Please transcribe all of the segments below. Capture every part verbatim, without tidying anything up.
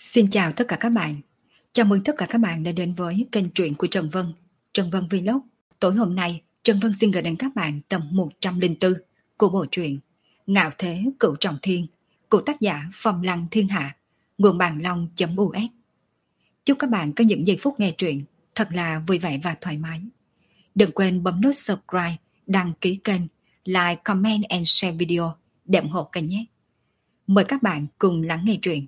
Xin chào tất cả các bạn. Chào mừng tất cả các bạn đã đến với kênh truyện của Trần Vân, Trần Vân Vlog. Tối hôm nay, Trần Vân xin gửi đến các bạn tập một trăm lẻ bốn của bộ truyện Ngạo Thế Cửu Trọng Thiên của tác giả Phong Lăng Thiên Hạ, nguồn bàn long.us. Chúc các bạn có những giây phút nghe truyện thật là vui vẻ và thoải mái. Đừng quên bấm nút subscribe, đăng ký kênh, like, comment and share video để ủng hộ kênh nhé. Mời các bạn cùng lắng nghe truyện.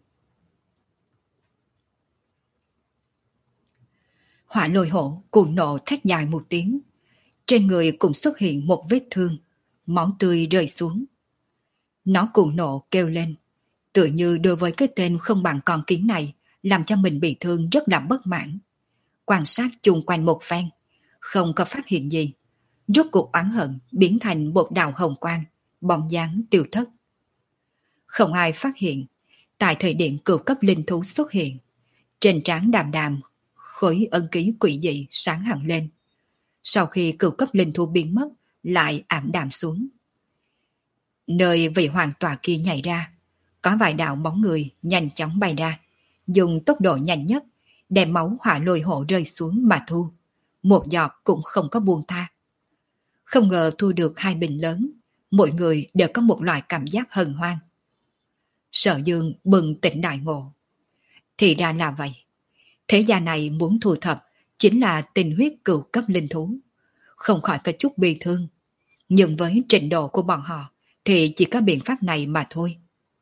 Hỏa lôi hổ cuồng nộ thét dài một tiếng. Trên người cũng xuất hiện một vết thương, máu tươi rơi xuống. Nó cuồng nộ kêu lên, tựa như đối với cái tên không bằng con kiến này, làm cho mình bị thương rất là bất mãn. Quan sát chung quanh một phen, không có phát hiện gì. Rốt cuộc oán hận biến thành một đạo hồng quang, bóng dáng tiêu thất. Không ai phát hiện, tại thời điểm cửu cấp linh thú xuất hiện, trên trán Đàm Đàm khối ân ký quỷ dị sáng hẳn lên. Sau khi cửu cấp linh thú biến mất, lại ảm đạm xuống. Nơi vị hoàng tòa kia nhảy ra, có vài đạo bóng người nhanh chóng bay ra, dùng tốc độ nhanh nhất, đem máu hỏa lôi hổ rơi xuống mà thu. Một giọt cũng không có buông tha. Không ngờ thu được hai bình lớn, mỗi người đều có một loại cảm giác hân hoan. Sở Dương bừng tỉnh đại ngộ. Thì ra là vậy. Thế gia này muốn thu thập chính là tình huyết cửu cấp linh thú. Không khỏi có chút bi thương. Nhưng với trình độ của bọn họ thì chỉ có biện pháp này mà thôi.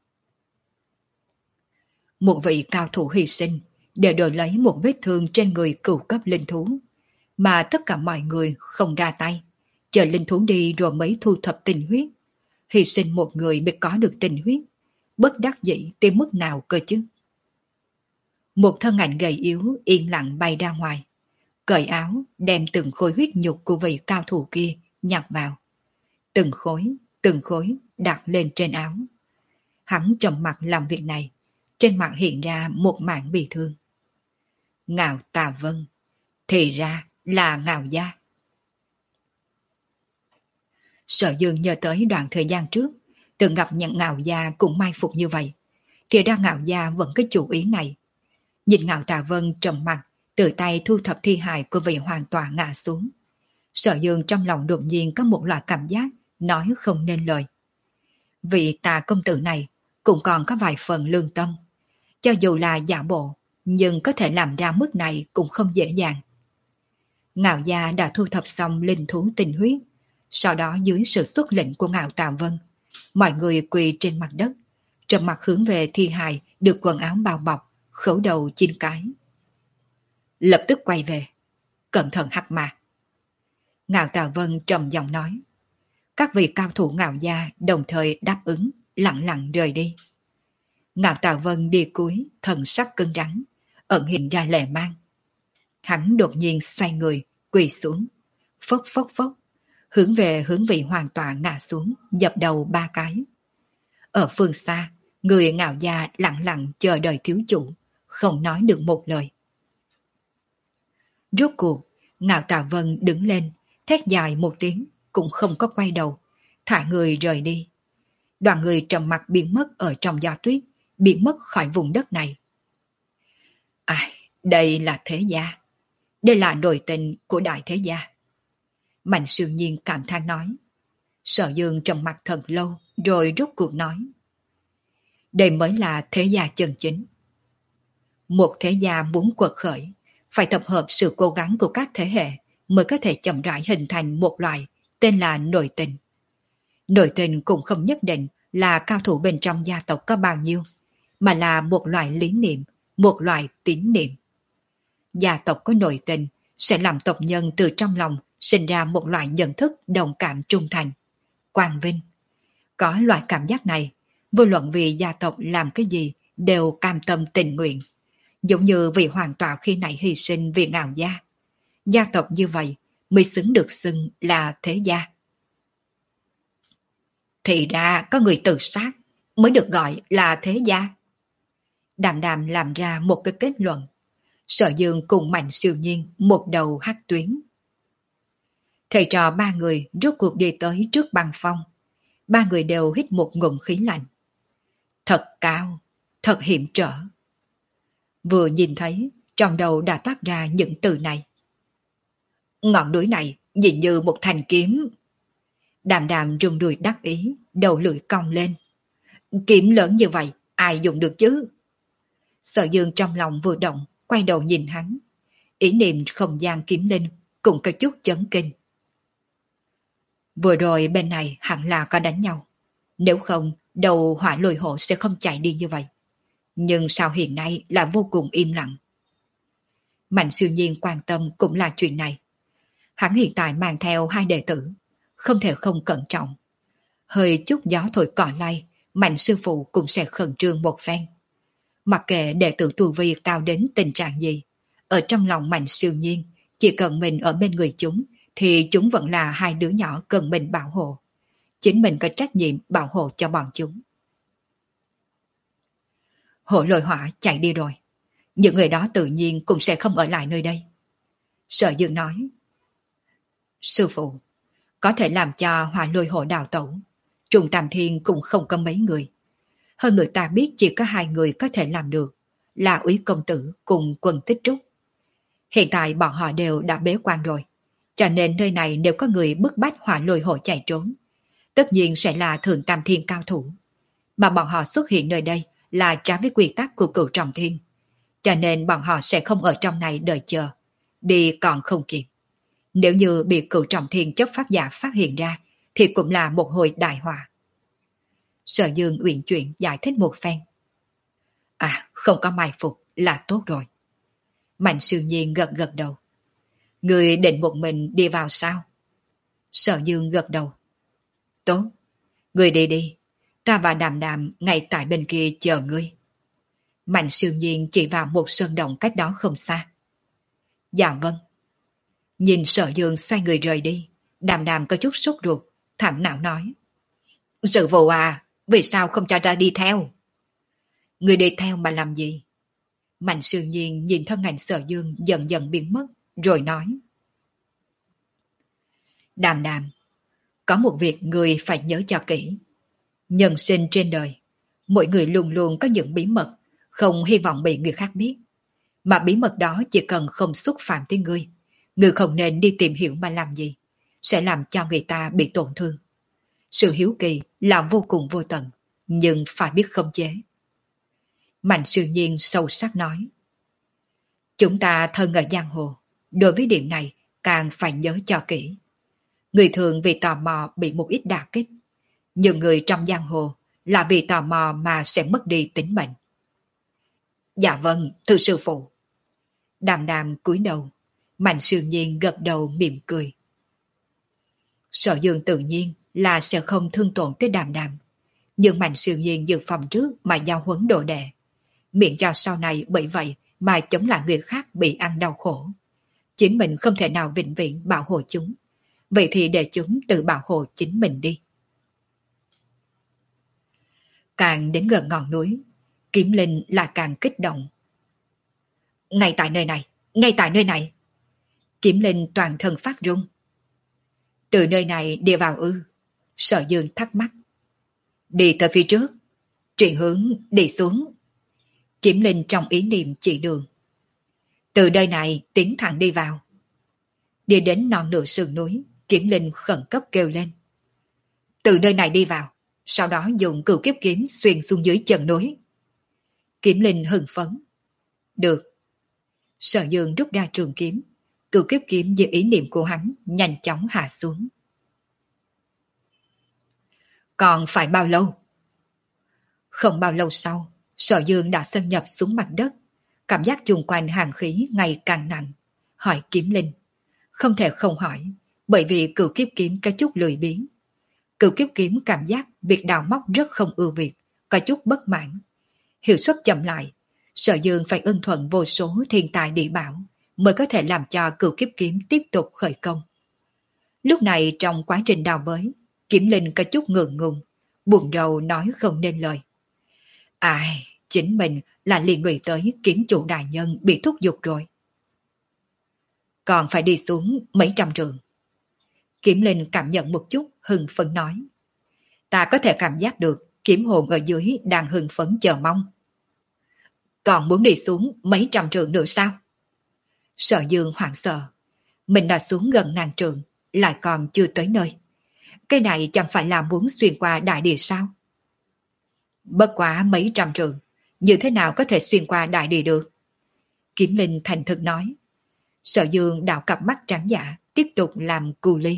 Một vị cao thủ hy sinh để đổi lấy một vết thương trên người cửu cấp linh thú. Mà tất cả mọi người không ra tay. Chờ linh thú đi rồi mới thu thập tình huyết. Hy sinh một người mới có được tình huyết. Bất đắc dĩ tới mức nào cơ chứ? Một thân ảnh gầy yếu yên lặng bay ra ngoài, cởi áo đem từng khối huyết nhục của vị cao thủ kia nhặt vào. Từng khối, từng khối đặt lên trên áo. Hắn trầm mặt làm việc này, trên mặt hiện ra một mảng bị thương. Ngạo Tà Vân, thì ra là Ngạo gia. Sở Dương nhớ tới đoạn thời gian trước, từng gặp nhận Ngạo gia cũng mai phục như vậy. Thì ra Ngạo gia vẫn có chủ ý này. Nhìn Ngạo Tà Vân trầm mặt, tự tay thu thập thi hài của vị hoàng tọa ngã xuống. Sở Dương trong lòng đột nhiên có một loại cảm giác nói không nên lời. Vị Tà công tử này cũng còn có vài phần lương tâm. Cho dù là giả bộ, nhưng có thể làm ra mức này cũng không dễ dàng. Ngạo gia đã thu thập xong linh thú tinh huyết. Sau đó dưới sự xuất lệnh của Ngạo Tà Vân, mọi người quỳ trên mặt đất, trầm mặt hướng về thi hài được quần áo bao bọc, khấu đầu chín cái. Lập tức quay về, cẩn thận hắc mà. Ngạo Tà Vân trầm giọng nói. Các vị cao thủ Ngạo gia đồng thời đáp ứng, lặng lặng rời đi. Ngạo Tà Vân đi cuối, thần sắc cứng rắn, ẩn hiện ra lệ mang. Hắn đột nhiên xoay người, quỳ xuống, phốc phốc phốc, hướng về hướng vị hoàng tọa ngã xuống, dập đầu ba cái. Ở phương xa, người Ngạo gia lặng lặng chờ đợi thiếu chủ, không nói được một lời. Rốt cuộc, Ngạo Tà Vân đứng lên, thét dài một tiếng, cũng không có quay đầu, thả người rời đi. Đoàn người trầm mặc biến mất ở trong gió tuyết, biến mất khỏi vùng đất này. Ai, đây là thế gia. Đây là nội tình của đại thế gia. Mạnh Siêu Nhiên cảm thán nói. Sở Dương trầm mặc thật lâu, rồi rốt cuộc nói. Đây mới là thế gia chân chính. Một thế gia muốn quật khởi, phải tập hợp sự cố gắng của các thế hệ mới có thể chậm rãi hình thành một loại tên là nội tình. Nội tình cũng không nhất định là cao thủ bên trong gia tộc có bao nhiêu, mà là một loại lý niệm, một loại tín niệm. Gia tộc có nội tình sẽ làm tộc nhân từ trong lòng sinh ra một loại nhận thức đồng cảm trung thành, quang vinh. Có loại cảm giác này, vô luận vì gia tộc làm cái gì đều cam tâm tình nguyện. Giống như vị hoàng tọa khi nãy hy sinh vì Ngạo gia. Gia tộc như vậy mới xứng được xưng là thế gia. Thì ra có người tự sát mới được gọi là thế gia. Đàm Đàm làm ra một cái kết luận. Sở Dương cùng Mạnh Siêu Nhiên một đầu hắc tuyến. Thầy trò ba người rốt cuộc đi tới trước băng phong. Ba người đều hít một ngụm khí lạnh. Thật cao, thật hiểm trở. Vừa nhìn thấy, trong đầu đã toát ra những từ này. Ngọn núi này nhìn như một thanh kiếm. Đàm đàm rung đùi đắc ý, đầu lưỡi cong lên. Kiếm lớn như vậy, ai dùng được chứ? Sở Dương trong lòng vừa động, quay đầu nhìn hắn. Ý niệm không gian kiếm linh cũng có chút chấn kinh. Vừa rồi bên này hẳn là có đánh nhau. Nếu không, đầu hỏa lôi hộ sẽ không chạy đi như vậy. Nhưng sao hiện nay là vô cùng im lặng? Mạnh siêu nhiên quan tâm cũng là chuyện này. Hắn hiện tại mang theo hai đệ tử, không thể không cẩn trọng. Hơi chút gió thổi cỏ lay, Mạnh sư phụ cũng sẽ khẩn trương một phen. Mặc kệ đệ tử tu vi cao đến tình trạng gì, ở trong lòng Mạnh siêu nhiên, chỉ cần mình ở bên người chúng, thì chúng vẫn là hai đứa nhỏ cần mình bảo hộ. Chính mình có trách nhiệm bảo hộ cho bọn chúng. Hộ lôi hỏa chạy đi rồi. Những người đó tự nhiên cũng sẽ không ở lại nơi đây. Sở Dương nói. Sư phụ, có thể làm cho hỏa lôi hộ đào tẩu. Trùng Tam Thiên cũng không có mấy người. Hơn nữa ta biết chỉ có hai người có thể làm được, là Úy Công Tử cùng Quân Tích Trúc. Hiện tại bọn họ đều đã bế quan rồi, cho nên nơi này nếu có người bức bách hỏa lôi hộ chạy trốn, tất nhiên sẽ là Thượng Tam Thiên cao thủ. Mà bọn họ xuất hiện nơi đây là trái với quy tắc của Cửu Trọng Thiên, cho nên bọn họ sẽ không ở trong này đợi chờ, đi còn không kịp. Nếu như bị Cửu Trọng Thiên chấp pháp giả phát hiện ra, thì cũng là một hồi đại họa. Sở Dương uyển chuyển giải thích một phen. À, không có mai phục là tốt rồi. Mạnh siêu nhiên gật gật đầu. Người định một mình đi vào sao? Sở Dương gật đầu. Tốt, người đi đi. Ta và Đàm Đàm ngay tại bên kia chờ ngươi. Mạnh siêu nhiên chỉ vào một sơn động cách đó không xa. Dạ vâng. Nhìn Sở Dương xoay người rời đi, Đàm Đàm có chút sốt ruột, thảm não nói. Sư phụ à, vì sao không cho ta đi theo? Người đi theo mà làm gì? Mạnh siêu nhiên nhìn thân ảnh Sở Dương dần dần biến mất, rồi nói. Đàm Đàm, có một việc người phải nhớ cho kỹ. Nhân sinh trên đời, mỗi người luôn luôn có những bí mật, không hy vọng bị người khác biết. Mà bí mật đó chỉ cần không xúc phạm tới ngươi, ngươi không nên đi tìm hiểu mà làm gì, sẽ làm cho người ta bị tổn thương. Sự hiếu kỳ là vô cùng vô tận, nhưng phải biết khống chế. Mạnh siêu nhiên sâu sắc nói. Chúng ta thân ở giang hồ, đối với điểm này càng phải nhớ cho kỹ. Người thường vì tò mò bị một ít đả kích, nhưng người trong giang hồ là vì tò mò mà sẽ mất đi tính mệnh. Dạ vâng, thưa sư phụ. Đàm Đàm cúi đầu, Mạnh siêu nhiên gật đầu mỉm cười. Sở Dương tự nhiên là sẽ không thương tổn tới Đàm Đàm, nhưng Mạnh siêu nhiên dự phòng trước mà giao huấn đồ đệ, miệng cho sau này bởi vậy mà chống lại người khác bị ăn đau khổ. Chính mình không thể nào vĩnh viễn bảo hộ chúng, vậy thì để chúng tự bảo hộ chính mình đi. Càng đến gần ngọn núi, Kiếm Linh lại càng kích động. Ngay tại nơi này, ngay tại nơi này. Kiếm Linh toàn thân phát run. Từ nơi này đi vào ư? Sở Dương thắc mắc. Đi tới phía trước, chuyển hướng đi xuống. Kiếm Linh trong ý niệm chỉ đường. Từ nơi này tiến thẳng đi vào. Đi đến non nửa sườn núi, Kiếm Linh khẩn cấp kêu lên. Từ nơi này đi vào, sau đó dùng cửu kiếp kiếm xuyên xuống dưới chân núi. Kiếm Linh hưng phấn. Được. Sở Dương rút ra trường kiếm, cửu kiếp kiếm dưới ý niệm của hắn nhanh chóng hạ xuống. Còn phải bao lâu? Không bao lâu sau, Sở Dương đã xâm nhập xuống mặt đất, cảm giác chung quanh hàn khí ngày càng nặng, hỏi Kiếm Linh. Không thể không hỏi, bởi vì cửu kiếp kiếm có chút lười biếng. Cửu kiếp kiếm cảm giác việc đào móc rất không ưa việc, có chút bất mãn. Hiệu suất chậm lại, Sở Dương phải ưng thuận vô số thiên tài địa bảo mới có thể làm cho cửu kiếp kiếm tiếp tục khởi công. Lúc này trong quá trình đào bới, Kiếm Linh có chút ngượng ngùng, buồn rầu nói không nên lời. Ai, chính mình là liên lụy tới kiếm chủ đại nhân bị thúc giục rồi. Còn phải đi xuống mấy trăm trường. Kiếm Linh cảm nhận một chút hưng phấn nói. Ta có thể cảm giác được kiếm hồn ở dưới đang hưng phấn chờ mong. Còn muốn đi xuống mấy trăm trượng nữa sao? Sở Dương hoảng sợ. Mình đã xuống gần ngàn trượng, lại còn chưa tới nơi. Cái này chẳng phải là muốn xuyên qua đại địa sao? Bất quá mấy trăm trượng, như thế nào có thể xuyên qua đại địa được? Kiếm Linh thành thực nói. Sở Dương đảo cặp mắt trắng dạ, tiếp tục làm cù ly.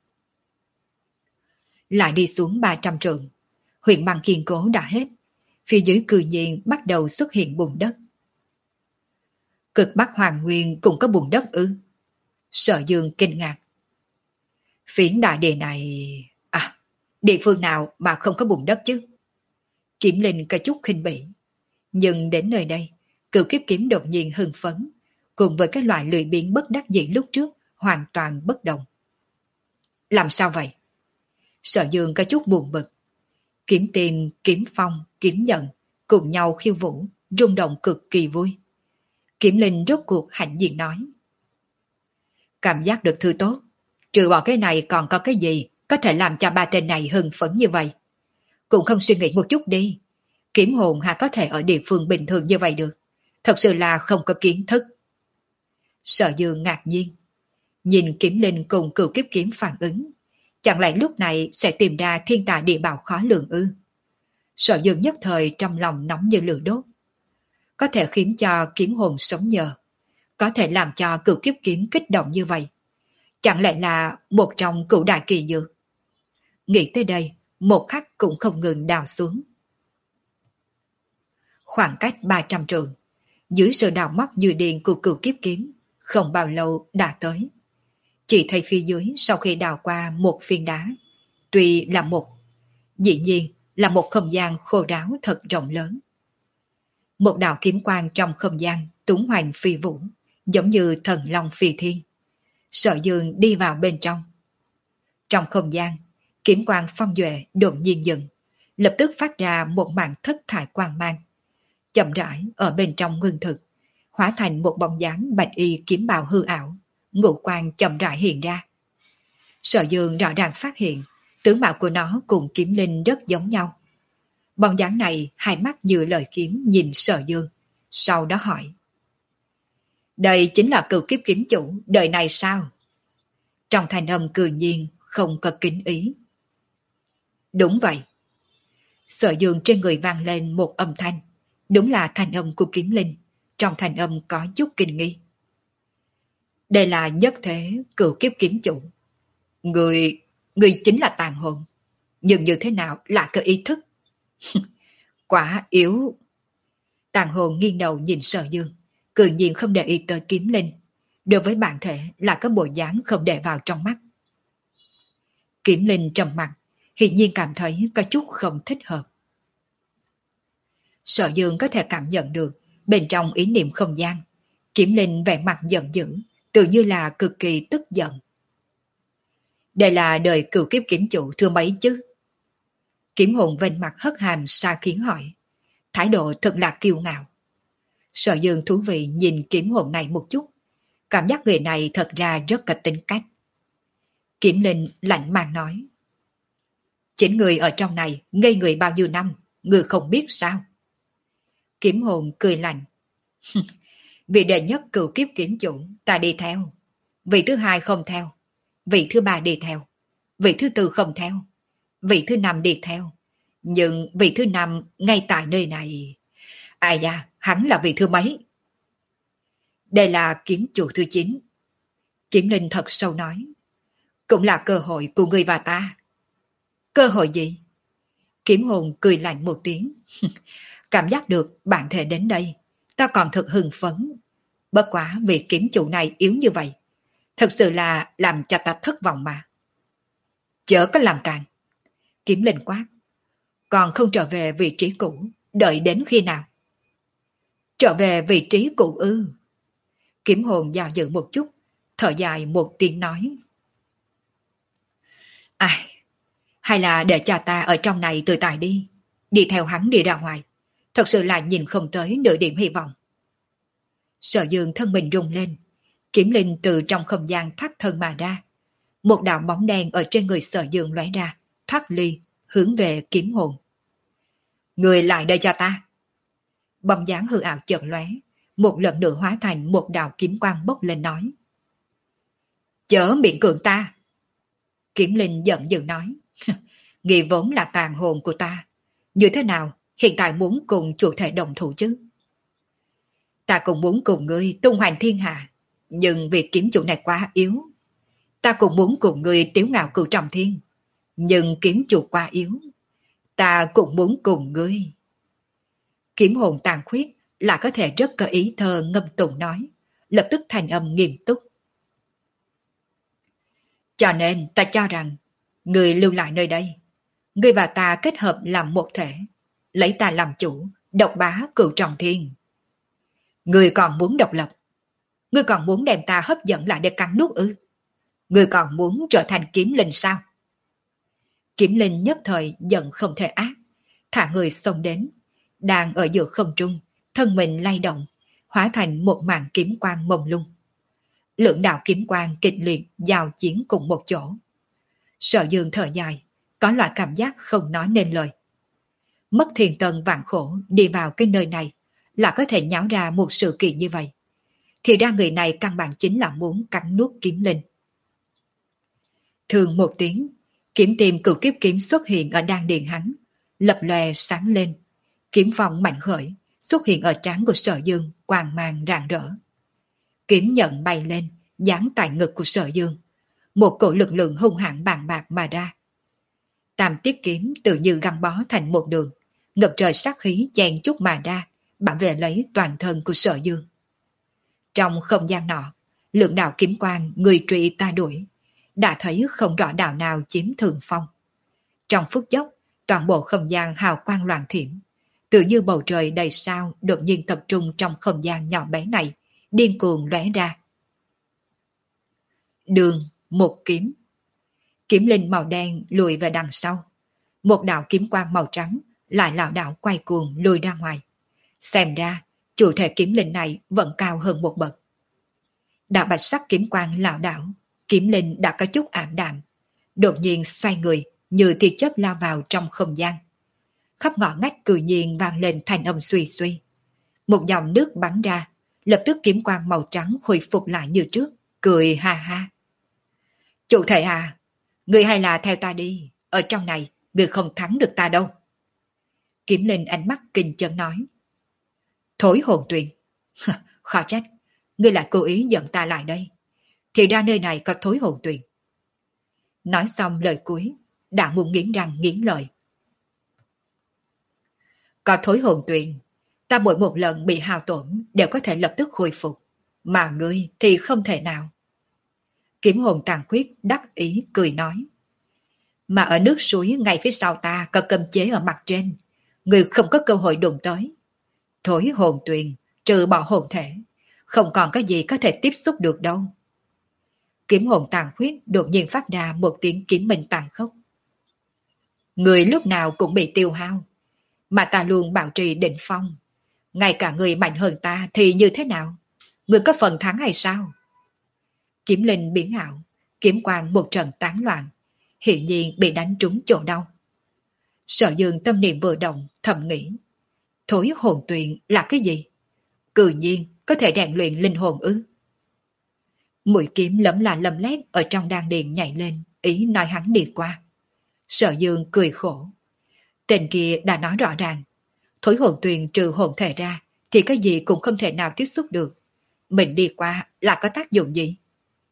Lại đi xuống ba trăm trượng, huyện băng kiên cố đã hết. Phía dưới cư nhiên bắt đầu xuất hiện bùn đất. Cực Bắc Hoàng Nguyên cũng có bùn đất ư? Sở Dương kinh ngạc. Phiến đại địa này... À, địa phương nào mà không có bùn đất chứ? Kiếm Linh có chút khinh bỉ. Nhưng đến nơi đây, Cửu Kiếp Kiếm đột nhiên hưng phấn, cùng với cái loại lười biếng bất đắc dĩ lúc trước, hoàn toàn bất đồng. Làm sao vậy? Sở Dương có chút buồn bực. Kiếm Tìm, Kiếm Phong, Kiếm Nhận cùng nhau khiêu vũ, rung động cực kỳ vui. Kiếm Linh rốt cuộc hãnh diện nói. Cảm giác được thứ tốt, trừ bỏ cái này còn có cái gì có thể làm cho ba tên này hưng phấn như vậy? Cũng không suy nghĩ một chút đi. Kiếm hồn hà có thể ở địa phương bình thường như vậy được. Thật sự là không có kiến thức. Sở Dương ngạc nhiên. Nhìn Kiếm Linh cùng Cửu Kiếp Kiếm phản ứng. Chẳng lẽ lúc này sẽ tìm ra thiên tài địa bảo khó lường ư? Sở Dương nhất thời trong lòng nóng như lửa đốt. Có thể khiến cho kiếm hồn sống nhờ. Có thể làm cho Cửu Kiếp Kiếm kích động như vậy. Chẳng lẽ là một trong cửu đại kỳ dược? Nghĩ tới đây, một khắc cũng không ngừng đào xuống. Khoảng cách ba trăm trượng, dưới sự đào móc như điên của Cửu Kiếp Kiếm, không bao lâu đã tới. Chỉ thấy phía dưới sau khi đào qua một phiến đá, tuy là một, dĩ nhiên là một không gian khô ráo thật rộng lớn. Một đạo kiếm quang trong không gian tuấn hoành phi vũ, giống như thần long phi thiên. Sở Dương đi vào bên trong. Trong không gian, kiếm quang phong duệ đột nhiên dừng, lập tức phát ra một màn thất thải quang mang. Chậm rãi ở bên trong ngưng thực, hóa thành một bóng dáng bạch y kiếm bào hư ảo, ngũ quang chậm rãi hiện ra. Sở Dương rõ ràng phát hiện, tướng mạo của nó cùng Kiếm Linh rất giống nhau. Bóng dáng này hai mắt như lời kiếm nhìn Sở Dương, sau đó hỏi. Đây chính là Cửu Kiếp Kiếm chủ đời này sao? Trong thanh âm cười nhiên, không có kính ý. Đúng vậy. Sở Dương trên người vang lên một âm thanh, đúng là thanh âm của Kiếm Linh, trong thanh âm có chút kinh nghi. Đây là nhất thế Cửu Kiếp Kiếm chủ. Người, người chính là tàn hồn, nhưng như thế nào lại có ý thức? Quả yếu. Tàn hồn nghiêng đầu nhìn Sở Dương, cười nhiên không để ý tới Kiếm Linh. Đối với bản thể là có bộ dáng không để vào trong mắt. Kiếm Linh trầm mặt, hiển nhiên cảm thấy có chút không thích hợp. Sở Dương có thể cảm nhận được bên trong ý niệm không gian, Kiếm Linh vẻ mặt giận dữ, tự như là cực kỳ tức giận. Đây là đời Cửu Kiếp Kiếm chủ thưa mấy chứ? Kiếm hồn vênh mặt hất hàm xa khiến hỏi, thái độ thật là kiêu ngạo. Sở Dương thú vị nhìn kiếm hồn này một chút, cảm giác người này thật ra rất có tính cách. Kiếm Linh lạnh màng nói, chính người ở trong này ngây người bao nhiêu năm, người không biết sao? Kiếm hồn cười lạnh, vị đệ nhất Cửu Kiếp Kiếm chủ ta đi theo, vị thứ hai không theo, vị thứ ba đi theo, vị thứ tư không theo, vị thứ năm đi theo, nhưng vị thứ năm ngay tại nơi này. Ai da, hắn là vị thứ mấy? Đây là kiếm chủ thứ chín. Kiếm Linh thật sâu nói, cũng là cơ hội của người và ta. Cơ hội gì? Kiếm hồn cười lạnh một tiếng. Cảm giác được bạn thể đến đây, ta còn thật hưng phấn. Bất quá vì kiếm chủ này yếu như vậy, thật sự là làm cho ta thất vọng mà. Chớ có làm càng. Kiếm Linh quát, còn không trở về vị trí cũ, đợi đến khi nào? Trở về vị trí cũ ư? Kiếm hồn do dự một chút, thở dài một tiếng nói. Ai, hay là để cha ta ở trong này tự tại đi, đi theo hắn đi ra ngoài, thật sự là nhìn không tới nửa điểm hy vọng. Sở Dương thân mình rung lên, Kiếm Linh từ trong không gian thoát thân mà ra. Một đạo bóng đen ở trên người Sở Dương lóe ra, thoát ly, hướng về kiếm hồn. Người lại đây cho ta. Bóng dáng hư ảo chợt lóe, một lần nữa hóa thành một đạo kiếm quang bốc lên nói. Chớ miệng cưỡng ta. Kiếm linh giận dữ nói. Nghi vốn là tàn hồn của ta. Như thế nào, hiện tại muốn cùng chủ thể đồng thủ chứ? Ta cũng muốn cùng ngươi tung hoành thiên hạ, nhưng vì kiếm chủ này quá yếu. Ta cũng muốn cùng ngươi tiếu ngạo cửu trọng thiên, nhưng kiếm chủ quá yếu. Ta cũng muốn cùng ngươi. Kiếm hồn tàn khuyết là có thể rất có ý thơ ngâm tụng nói, lập tức thành âm nghiêm túc. Cho nên ta cho rằng, ngươi lưu lại nơi đây. Ngươi và ta kết hợp làm một thể, lấy ta làm chủ, độc bá cửu trọng thiên. Ngươi còn muốn độc lập? Ngươi còn muốn đem ta hấp dẫn lại để cắn nuốt ư? Ngươi còn muốn trở thành kiếm linh sao? Kiếm linh nhất thời giận không thể ác, thả người xông đến, đang ở giữa không trung, thân mình lay động, hóa thành một màn kiếm quang mông lung. Lưỡng đạo kiếm quang kịch liệt giao chiến cùng một chỗ. Sở Dương thở dài, có loại cảm giác không nói nên lời. Mất thiền tân vạn khổ đi vào cái nơi này là có thể nháo ra một sự kiện như vậy. Thì ra người này căn bản chính là muốn cắn nuốt kiếm linh. Thường một tiếng, kiếm tìm cửu kiếp kiếm xuất hiện ở đan điền hắn, lập lòe sáng lên. Kiếm phong mạnh khởi, xuất hiện ở trán của Sở Dương, quang mang rạng rỡ. Kiếm nhận bay lên, dán tại ngực của Sở Dương. Một cổ lực lượng hung hãn bàn bạc mà ra. Tam tiết kiếm tự như găng bó thành một đường, ngập trời sát khí chen chúc mà ra, bảo vệ lấy toàn thân của Sở Dương. Trong không gian nọ, lượng đạo kiếm quang người truy ta đuổi, đã thấy không rõ đạo nào chiếm thượng phong. Trong phút chốc, toàn bộ không gian hào quang loạn thiểm, tự như bầu trời đầy sao đột nhiên tập trung trong không gian nhỏ bé này, điên cuồng lóe ra. Đường, một kiếm. Kiếm linh màu đen lùi về đằng sau. Một đạo kiếm quang màu trắng lại lảo đảo quay cuồng lùi ra ngoài. Xem ra, chủ thể kiếm linh này vẫn cao hơn một bậc. Đạo bạch sắc kiếm quang lảo đảo, kiếm linh đã có chút ảm đạm. Đột nhiên xoay người, như tia chớp lao vào trong không gian. Khắp ngõ ngách cự nhiên vang lên thành âm suy suy. Một dòng nước bắn ra, lập tức kiếm quang màu trắng khôi phục lại như trước, cười ha ha. Chủ thể à, người hay là theo ta đi, ở trong này, người không thắng được ta đâu. Kiếm linh ánh mắt kinh chấn nói. Thối hồn tuyền, khó trách, ngươi lại cố ý dẫn ta lại đây. Thì ra nơi này có thối hồn tuyền. Nói xong lời cuối, đã muốn nghiến răng nghiến lợi. Có thối hồn tuyền, ta mỗi một lần bị hao tổn đều có thể lập tức khôi phục, mà ngươi thì không thể nào. Kiếm hồn tàn khuyết đắc ý cười nói. Mà ở nước suối ngay phía sau ta có cấm chế ở mặt trên, ngươi không có cơ hội đụng tới. Thối hồn tuyền, trừ bỏ hồn thể, không còn có gì có thể tiếp xúc được đâu. Kiếm hồn tàn khuyết đột nhiên phát ra một tiếng kiếm minh tàn khốc. Người lúc nào cũng bị tiêu hao, mà ta luôn bảo trì đỉnh phong. Ngay cả người mạnh hơn ta thì như thế nào? Người có phần thắng hay sao? Kiếm linh biến ảo, kiếm quang một trận tán loạn, hiển nhiên bị đánh trúng chỗ đau. Sở Dương tâm niệm vừa động, thầm nghĩ. Thối hồn tuyền là cái gì? Cự nhiên có thể rèn luyện linh hồn ư? Mũi kiếm lấm là lầm lét ở trong đan điền nhảy lên, ý nói hắn đi qua. Sở Dương cười khổ. Tên kia đã nói rõ ràng, thối hồn tuyền trừ hồn thể ra thì cái gì cũng không thể nào tiếp xúc được. Mình đi qua là có tác dụng gì?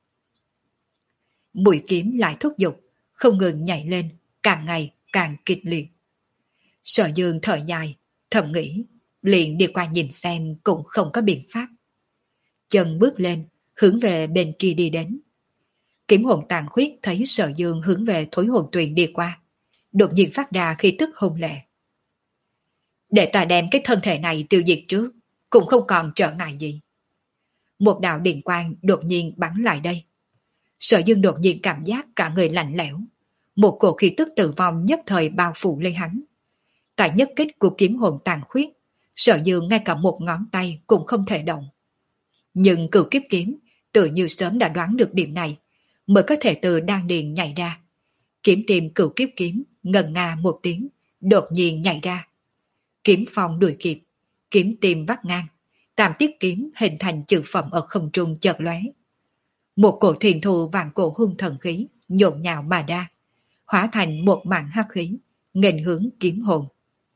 Mũi kiếm lại thúc giục, không ngừng nhảy lên, càng ngày càng kịch liệt. Sở Dương thở dài, thầm nghĩ, liền đi qua nhìn xem cũng không có biện pháp. Chân bước lên, hướng về bên kia đi đến. Kiếm hồn tàn khuyết thấy Sở Dương hướng về thối hồn tuyền đi qua, đột nhiên phát ra khí tức hung lệ. Để ta đem cái thân thể này tiêu diệt trước, cũng không còn trở ngại gì. Một đạo điện quang đột nhiên bắn lại đây. Sở Dương đột nhiên cảm giác cả người lạnh lẽo, một cổ khí tức tử vong nhất thời bao phủ lên hắn. Tại nhất kích của kiếm hồn tàn khuyết, Sở Dương ngay cả một ngón tay cũng không thể động. Nhưng cửu kiếp kiếm tự như sớm đã đoán được điểm này, mới có thể từ đan điền nhảy ra. Kiếm tìm cửu kiếp kiếm ngần nga một tiếng, đột nhiên nhảy ra. Kiếm phong đuổi kịp, kiếm tìm vắt ngang, tam tiết kiếm hình thành chữ phẩm ở không trung chợt lóe. Một cổ thiền thù vạn cổ hung thần khí nhộn nhạo mà ra, hóa thành một mảng hắc khí, nghênh hướng kiếm hồn.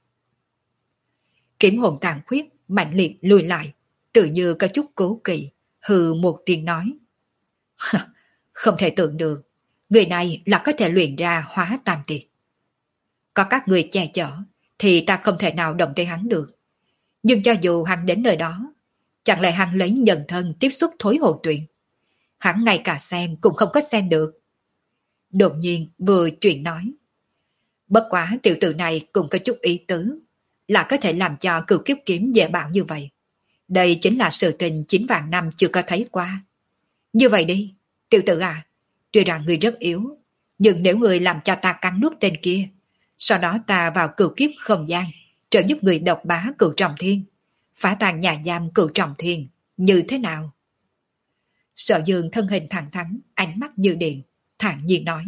Kiếm hồn tàn khuyết, mạnh liệt lùi lại, tự như có chút cố kỵ, hừ một tiếng nói. Không thể tưởng được, người này là có thể luyện ra hóa tam tiệt. Có các người che chở, thì ta không thể nào động tới hắn được. Nhưng cho dù hắn đến nơi đó, chẳng lẽ hắn lấy nhân thân tiếp xúc thối hồn tuyển. Hắn ngay cả xem cũng không có xem được. Đột nhiên vừa chuyện nói. Bất quá tiểu tử này cũng có chút ý tứ, là có thể làm cho cửu kiếp kiếm dễ bảo như vậy. Đây chính là sự tình chín vạn năm chưa có thấy qua. Như vậy đi, tiểu tử à, tuy rằng người rất yếu, nhưng nếu người làm cho ta cắn nuốt tên kia, sau đó ta vào cửu kiếp không gian, trợ giúp người độc bá cửu trọng thiên, phá tan nhà giam cửu trọng thiên, như thế nào? Sở Dương thân hình thẳng thắn, ánh mắt như điện, thản nhiên nói.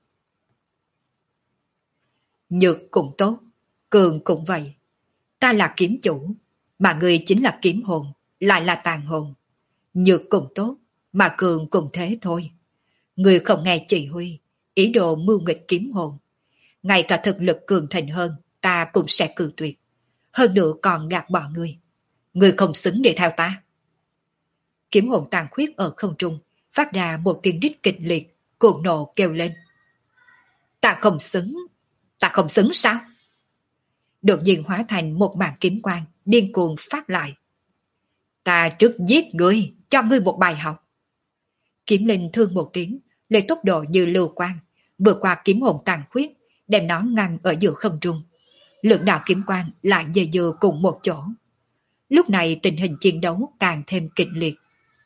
Nhược cũng tốt, cường cũng vậy. Ta là kiếm chủ, mà người chính là kiếm hồn, lại là tàn hồn. Nhược cũng tốt, mà cường cũng thế thôi. Người không nghe chỉ huy, ý đồ mưu nghịch kiếm hồn. Ngay cả thực lực cường thịnh hơn, ta cũng sẽ cự tuyệt. Hơn nữa còn gạt bỏ người. Người không xứng để theo ta. Kiếm hồn tàn khuyết ở không trung, phát ra một tiếng rít kịch liệt, cuồng nộ kêu lên. Ta không xứng, ta không xứng sao? Đột nhiên hóa thành một màn kiếm quang, điên cuồng phát lại. Ta trước giết ngươi, cho ngươi một bài học. Kiếm linh thương một tiếng, lấy tốc độ như lưu quang, vượt qua kiếm hồn tàn khuyết, đem nó ngăn ở giữa không trung. Lượng đạo kiếm quang lại dày dừa cùng một chỗ. Lúc này tình hình chiến đấu càng thêm kịch liệt.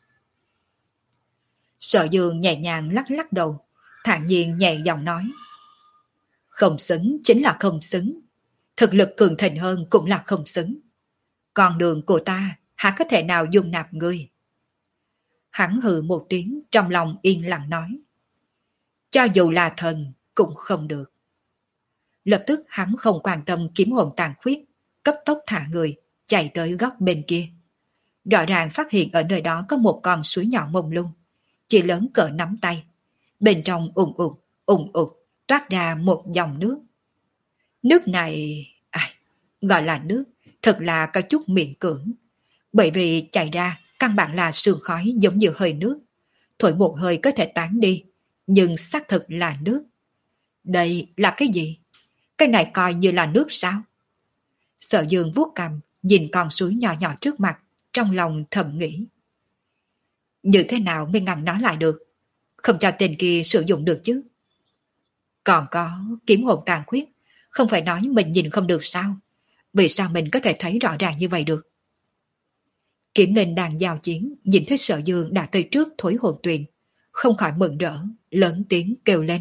Sở Dương nhẹ nhàng lắc lắc đầu, thản nhiên nhẹ giọng nói. Không xứng chính là không xứng. Thực lực cường thịnh hơn cũng là không xứng. Con đường của ta há có thể nào dung nạp ngươi? Hắn hừ một tiếng, trong lòng yên lặng nói. Cho dù là thần cũng không được. Lập tức hắn không quan tâm kiếm hồn tàn khuyết, cấp tốc thả người, chạy tới góc bên kia. Rõ ràng phát hiện ở nơi đó có một con suối nhỏ mông lung, chỉ lớn cỡ nắm tay. Bên trong ùn ụt, ùn ụt, toát ra một dòng nước. Nước này, à, gọi là nước, thật là có chút miễn cưỡng. Bởi vì chạy ra, căn bản là sương khói giống như hơi nước. Thổi một hơi có thể tán đi, nhưng xác thực là nước. Đây là cái gì? Cái này coi như là nước sao? Sở Dương vuốt cằm, nhìn con suối nhỏ nhỏ trước mặt, trong lòng thầm nghĩ. Như thế nào mới ngăn nó lại được? Không cho tên kia sử dụng được chứ? Còn có kiếm hồn tàn khuyết, không phải nói mình nhìn không được sao? Vì sao mình có thể thấy rõ ràng như vậy được? Kiếm linh đang giao chiến, nhìn thấy Sở Dương đã tới trước thối hồn tuyền, không khỏi mừng rỡ, lớn tiếng kêu lên.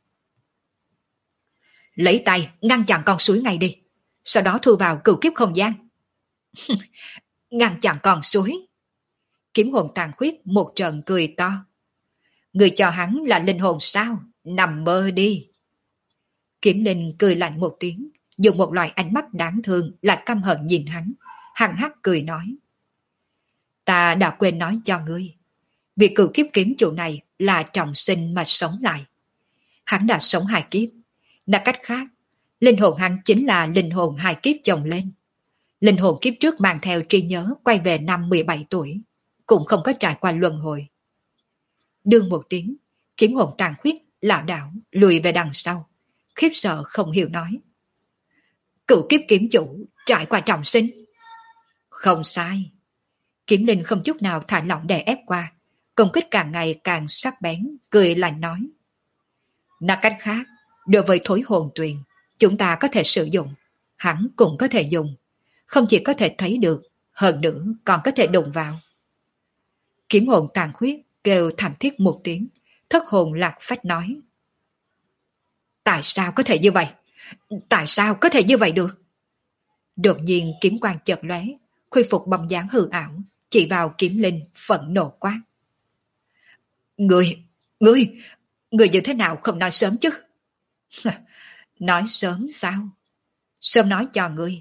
Lấy tay ngăn chặn con suối ngay đi, sau đó thu vào cửu kiếp không gian. Ngăn chặn con suối? Kiếm hồn tàn khuyết một trận cười to. Người cho hắn là linh hồn sao? Nằm mơ đi. Kiếm linh cười lạnh một tiếng, dùng một loại ánh mắt đáng thương lại căm hận nhìn hắn, hằng hắc cười nói. Ta đã quên nói cho ngươi, việc cửu kiếp kiếm chủ này là trọng sinh mà sống lại. Hắn đã sống hai kiếp, nói cách khác, linh hồn hắn chính là linh hồn hai kiếp chồng lên. Linh hồn kiếp trước mang theo trí nhớ quay về năm mười bảy tuổi, cũng không có trải qua luân hồi. Đương một tiếng, kiếm hồn tàn khuyết lảo đảo lùi về đằng sau, khiếp sợ không hiểu nói. Cửu kiếp kiếm chủ trải qua trọng sinh. Không sai. Kiếm linh không chút nào thả lỏng đè ép qua, công kích càng ngày càng sắc bén, cười lạnh nói. Nói cách khác, đối với thối hồn tuyền, chúng ta có thể sử dụng, hắn cũng có thể dùng, không chỉ có thể thấy được, hơn nữa còn có thể đụng vào. Kiếm hồn tàn khuyết kêu thảm thiết một tiếng, thất hồn lạc phách nói. Tại sao có thể như vậy? Tại sao có thể như vậy được? Đột nhiên kiếm quang chợt lóe, khôi phục bóng dáng hư ảo, chỉ vào kiếm linh phẫn nộ quát. Ngươi, ngươi, ngươi như thế nào không nói sớm chứ? Nói sớm sao? Sớm nói cho ngươi,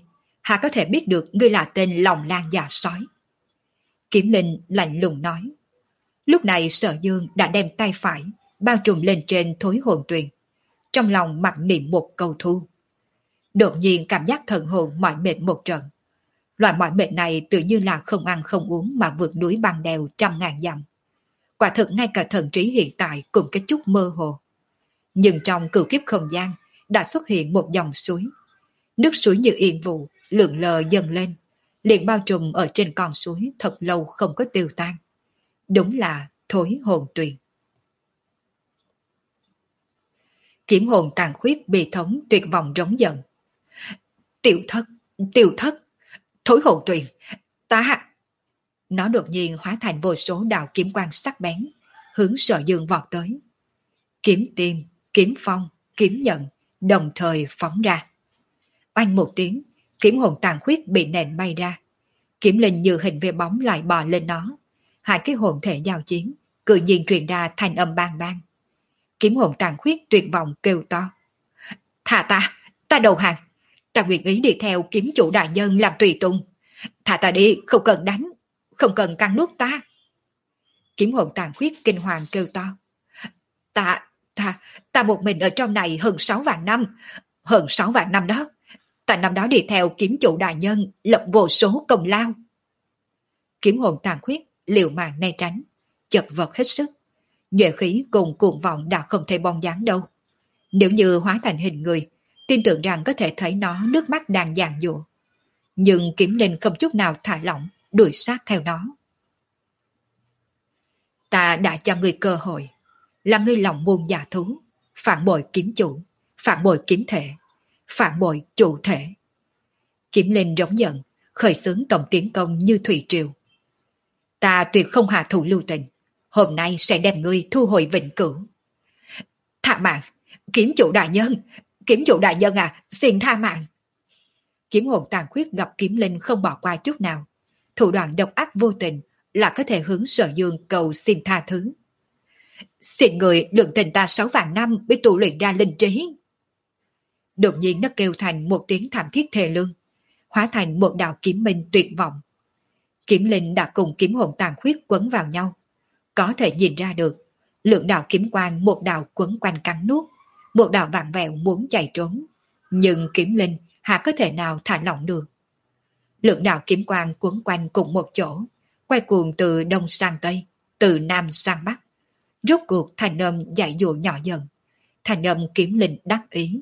Hà có thể biết được ngươi là tên lòng lan già sói. Kiếm Linh lạnh lùng nói. Lúc này Sở Dương đã đem tay phải bao trùm lên trên thối hồn tuyền, trong lòng mặc niệm một câu thu. Đột nhiên cảm giác thần hồn mỏi mệt một trận. Loại mỏi mệt này tự như là không ăn không uống mà vượt núi băng đèo trăm ngàn dặm. Quả thực ngay cả thần trí hiện tại cũng có chút mơ hồ. Nhưng trong cửu kiếp không gian đã xuất hiện một dòng suối. Nước suối như yên vụ, lượn lờ dần lên, liền bao trùm ở trên con suối thật lâu không có tiêu tan. Đúng là thối hồn tuyền. Kiếm hồn tàn khuyết bị thống tuyệt vọng rống giận. Tiểu thất, tiểu thất, thối hồn tuyền, ta... Nó đột nhiên hóa thành vô số đạo kiếm quang sắc bén, hướng Sở Dương vọt tới. Kiếm tim, kiếm phong, kiếm nhận, đồng thời phóng ra. Oanh một tiếng, kiếm hồn tàn khuyết bị nện bay ra. Kiếm linh như hình về bóng lại bò lên nó. Hai cái hồn thể giao chiến, tự nhiên truyền ra thanh âm bang bang. Kiếm hồn tàn khuyết tuyệt vọng kêu to. Thả ta, ta đầu hàng. Ta nguyện ý đi theo kiếm chủ đại nhân làm tùy tùng. Thả ta đi, không cần đánh, không cần cắn nuốt ta. Kiếm hồn tàn khuyết kinh hoàng kêu to. Ta, ta, ta một mình ở trong này hơn sáu vạn năm. Hơn sáu vạn năm đó. Ta năm đó đi theo kiếm chủ đại nhân, lập vô số công lao. Kiếm hồn tàn khuyết liều mạng né tránh, chật vật hết sức. Nhuệ khí cùng cuồng vọng đã không thể bong dáng đâu. Nếu như hóa thành hình người, tin tưởng rằng có thể thấy nó nước mắt đang giàn giụa. Nhưng kiếm linh không chút nào thả lỏng, đuổi sát theo nó. Ta đã cho ngươi cơ hội, là ngươi lòng muôn dạ thú, phản bội kiếm chủ, phản bội kiếm thể, phản bội chủ thể. Kiếm linh rống giận, khởi xướng tổng tiến công như thủy triều. Ta tuyệt không hạ thủ lưu tình, hôm nay sẽ đem ngươi thu hồi vĩnh cửu. Tha mạng, kiếm chủ đại nhân, kiếm chủ đại nhân à, xin tha mạng. Kiếm hồn tàn khuyết gặp kiếm linh không bỏ qua chút nào. Thủ đoạn độc ác vô tình là có thể hướng Sở Dương cầu xin tha thứ. Xin người đừng tình ta sáu vạn năm bị tụ luyện ra linh trí. Đột nhiên nó kêu thành một tiếng thảm thiết thề lương, hóa thành một đạo kiếm minh tuyệt vọng. Kiếm linh đã cùng kiếm hồn tàn khuyết quấn vào nhau. Có thể nhìn ra được, lượng đạo kiếm quang một đạo quấn quanh cắn nuốt, một đạo vạn vẹo muốn chạy trốn. Nhưng kiếm linh há có thể nào thả lỏng được. Lượng đạo kiếm quang quấn quanh cùng một chỗ, quay cuồng từ đông sang tây, từ nam sang bắc. Rốt cuộc thành âm dạy dỗ nhỏ dần, thành âm kiếm linh đắc ý.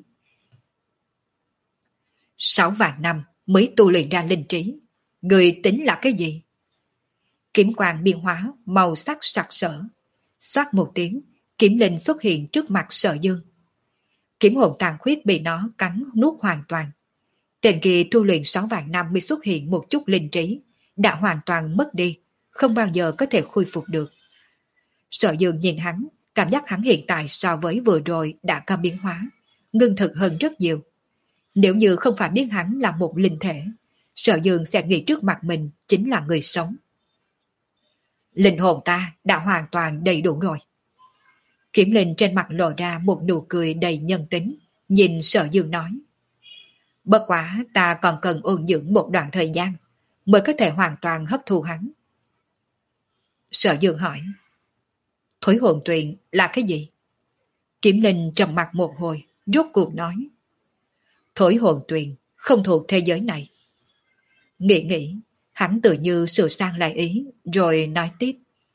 Sáu vạn năm mới tu luyện ra linh trí, người tính là cái gì? Kiếm quang biến hóa màu sắc sặc sỡ. Xoát một tiếng, kiếm linh xuất hiện trước mặt Sở Dương. Kiếm hồn tàn khuyết bị nó cắn nuốt hoàn toàn. Tên kia tu luyện sáu vạn năm mới xuất hiện một chút linh trí, đã hoàn toàn mất đi, không bao giờ có thể khôi phục được. Sở Dương nhìn hắn, cảm giác hắn hiện tại so với vừa rồi đã có biến hóa, ngưng thực hơn rất nhiều. Nếu như không phải biết hắn là một linh thể, Sở Dương sẽ nghĩ trước mặt mình chính là người sống. Linh hồn ta đã hoàn toàn đầy đủ rồi. Kiếm linh trên mặt lộ ra một nụ cười đầy nhân tính, nhìn Sở Dương nói. Bất quá ta còn cần ôn dưỡng một đoạn thời gian, mới có thể hoàn toàn hấp thu hắn. Sở Dương hỏi. Thối hồn tuyền là cái gì? Kiếm linh trầm mặt một hồi, rốt cuộc nói. Thối hồn tuyền không thuộc thế giới này. Nghĩ nghĩ, hắn tự như sửa sang lại ý, rồi nói tiếp.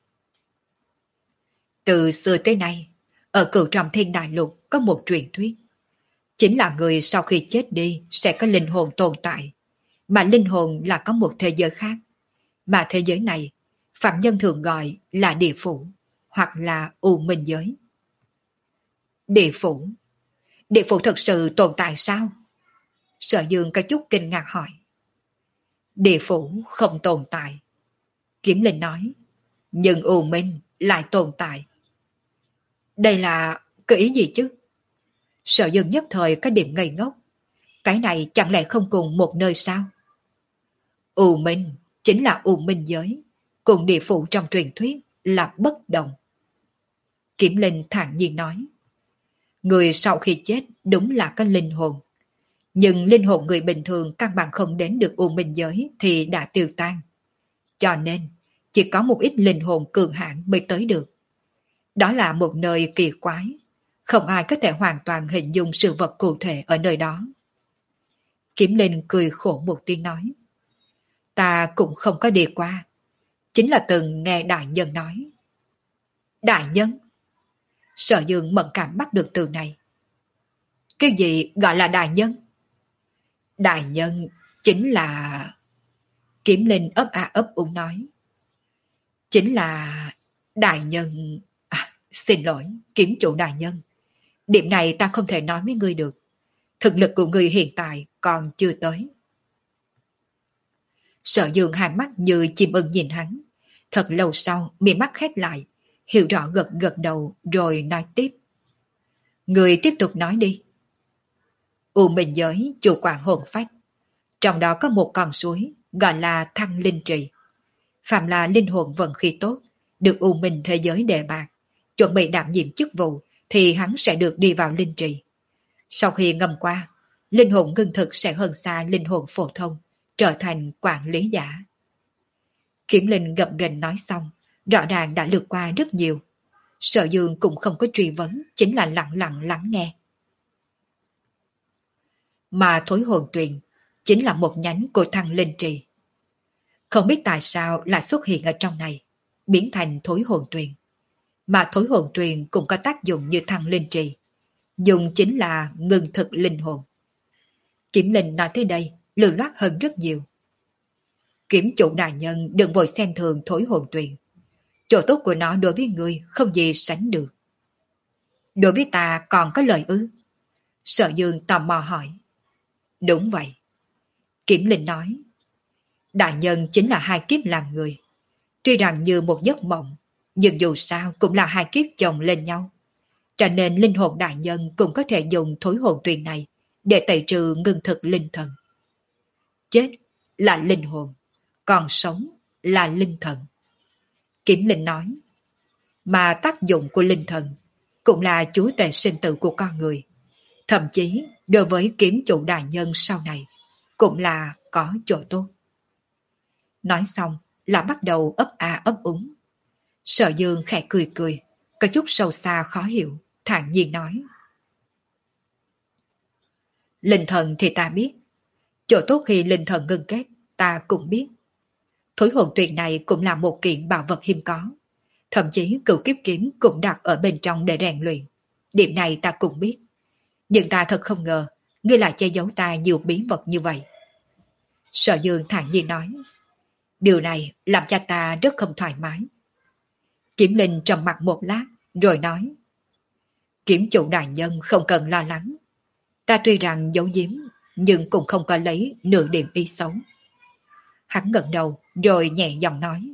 Từ xưa tới nay, ở cửu trọng thiên đại lục có một truyền thuyết. Chính là người sau khi chết đi sẽ có linh hồn tồn tại, mà linh hồn là có một thế giới khác. Mà thế giới này, phạm nhân thường gọi là địa phủ, hoặc là u minh giới. Địa phủ? Địa phủ thực sự tồn tại sao? Sở Dương có chút kinh ngạc hỏi. Địa phủ không tồn tại. Kiếm linh nói, nhưng u minh lại tồn tại. Đây là cái ý gì chứ? Sở Dương nhất thời có điểm ngây ngốc. Cái này chẳng lẽ không cùng một nơi sao? U minh chính là u minh giới, cùng địa phủ trong truyền thuyết là bất đồng. Kiếm linh thản nhiên nói. Người sau khi chết đúng là có linh hồn, Nhưng linh hồn người bình thường căn bản không đến được U Minh giới thì đã tiêu tan. Cho nên, chỉ có một ít linh hồn cường hãn mới tới được. Đó là một nơi kỳ quái, không ai có thể hoàn toàn hình dung sự vật cụ thể ở nơi đó. Kiếm Linh cười khổ một tiếng nói. Ta cũng không có đi qua, chính là từng nghe đại nhân nói. Đại nhân? Sở Dương mẫn cảm bắt được từ này. Cái gì gọi là đại nhân? Đại nhân chính là... Kiếm Linh ấp a ấp úng nói. Chính là... Đại nhân... À, xin lỗi, kiếm chủ đại nhân. Điểm này ta không thể nói với ngươi được. Thực lực của ngươi hiện tại còn chưa tới. Sở Dương hai mắt như chim ưng nhìn hắn. Thật lâu sau, miệng mắt khép lại, hiểu rõ gật gật đầu rồi nói tiếp. Ngươi tiếp tục nói đi. U Minh giới chủ quản hồn phách. Trong đó có một con suối gọi là Thăng Linh Trì. Phạm là linh hồn vận khí tốt, được U Minh thế giới đề bạt, chuẩn bị đảm nhiệm chức vụ thì hắn sẽ được đi vào linh trì. Sau khi ngâm qua, linh hồn ngưng thực sẽ hơn xa linh hồn phổ thông, trở thành quản lý giả. Kiếm Linh gập ghềnh nói xong, rõ ràng đã lướt qua rất nhiều. Sở Dương cũng không có truy vấn, chính là lặng lặng lắng nghe. Mà thối hồn tuyền chính là một nhánh của Thăng Linh Trì. Không biết tại sao lại xuất hiện ở trong này, biến thành thối hồn tuyền. Mà thối hồn tuyền cũng có tác dụng như Thăng Linh Trì, dùng chính là ngừng thực linh hồn. Kiếm Linh nói tới đây, lưu loát hơn rất nhiều. Kiếm chủ đại nhân đừng vội xem thường thối hồn tuyền. Chỗ tốt của nó đối với người không gì sánh được. Đối với ta còn có lợi ư? Sở Dương tò mò hỏi. Đúng vậy. Kiếm Linh nói. Đại nhân chính là hai kiếp làm người. Tuy rằng như một giấc mộng, nhưng dù sao cũng là hai kiếp chồng lên nhau. Cho nên linh hồn đại nhân cũng có thể dùng thối hồn tuyền này để tẩy trừ ngưng thực linh thần. Chết là linh hồn, còn sống là linh thần. Kiếm Linh nói. Mà tác dụng của linh thần cũng là chúa tể sinh tử của con người. Thậm chí đối với kiếm chủ đại nhân sau này cũng là có chỗ tốt. Nói xong là bắt đầu ấp a ấp úng. Sở Dương khẽ cười cười, có chút sâu xa khó hiểu, thản nhiên nói. Linh thần thì ta biết. Chỗ tốt khi linh thần ngưng kết, ta cũng biết. Thối hồn tuyền này cũng là một kiện bảo vật hiếm có. Thậm chí cửu kiếp kiếm cũng đặt ở bên trong để rèn luyện. Điểm này ta cũng biết. Nhưng ta thật không ngờ, ngươi lại che giấu ta nhiều bí mật như vậy. Sở Dương thản nhiên nói. Điều này làm cho ta rất không thoải mái. Kiếm Linh trầm mặt một lát, rồi nói. Kiếm chủ đại nhân không cần lo lắng. Ta tuy rằng giấu giếm, nhưng cũng không có lấy nửa điểm ý xấu. Hắn ngẩng đầu, rồi nhẹ giọng nói.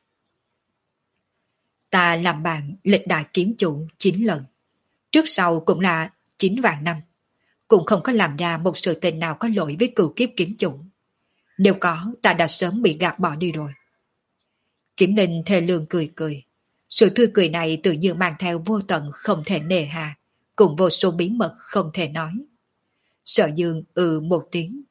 Ta làm bạn lịch đại kiếm chủ chín lần. Trước sau cũng là chín vạn năm. Cũng không có làm ra một sự tình nào có lỗi với cửu kiếp kiếm chủ. Nếu có, ta đã sớm bị gạt bỏ đi rồi. Kiếm Linh thê lương cười cười. Sự tươi cười này tự như mang theo vô tận không thể nề hà, cùng vô số bí mật không thể nói. Sở Dương ừ một tiếng.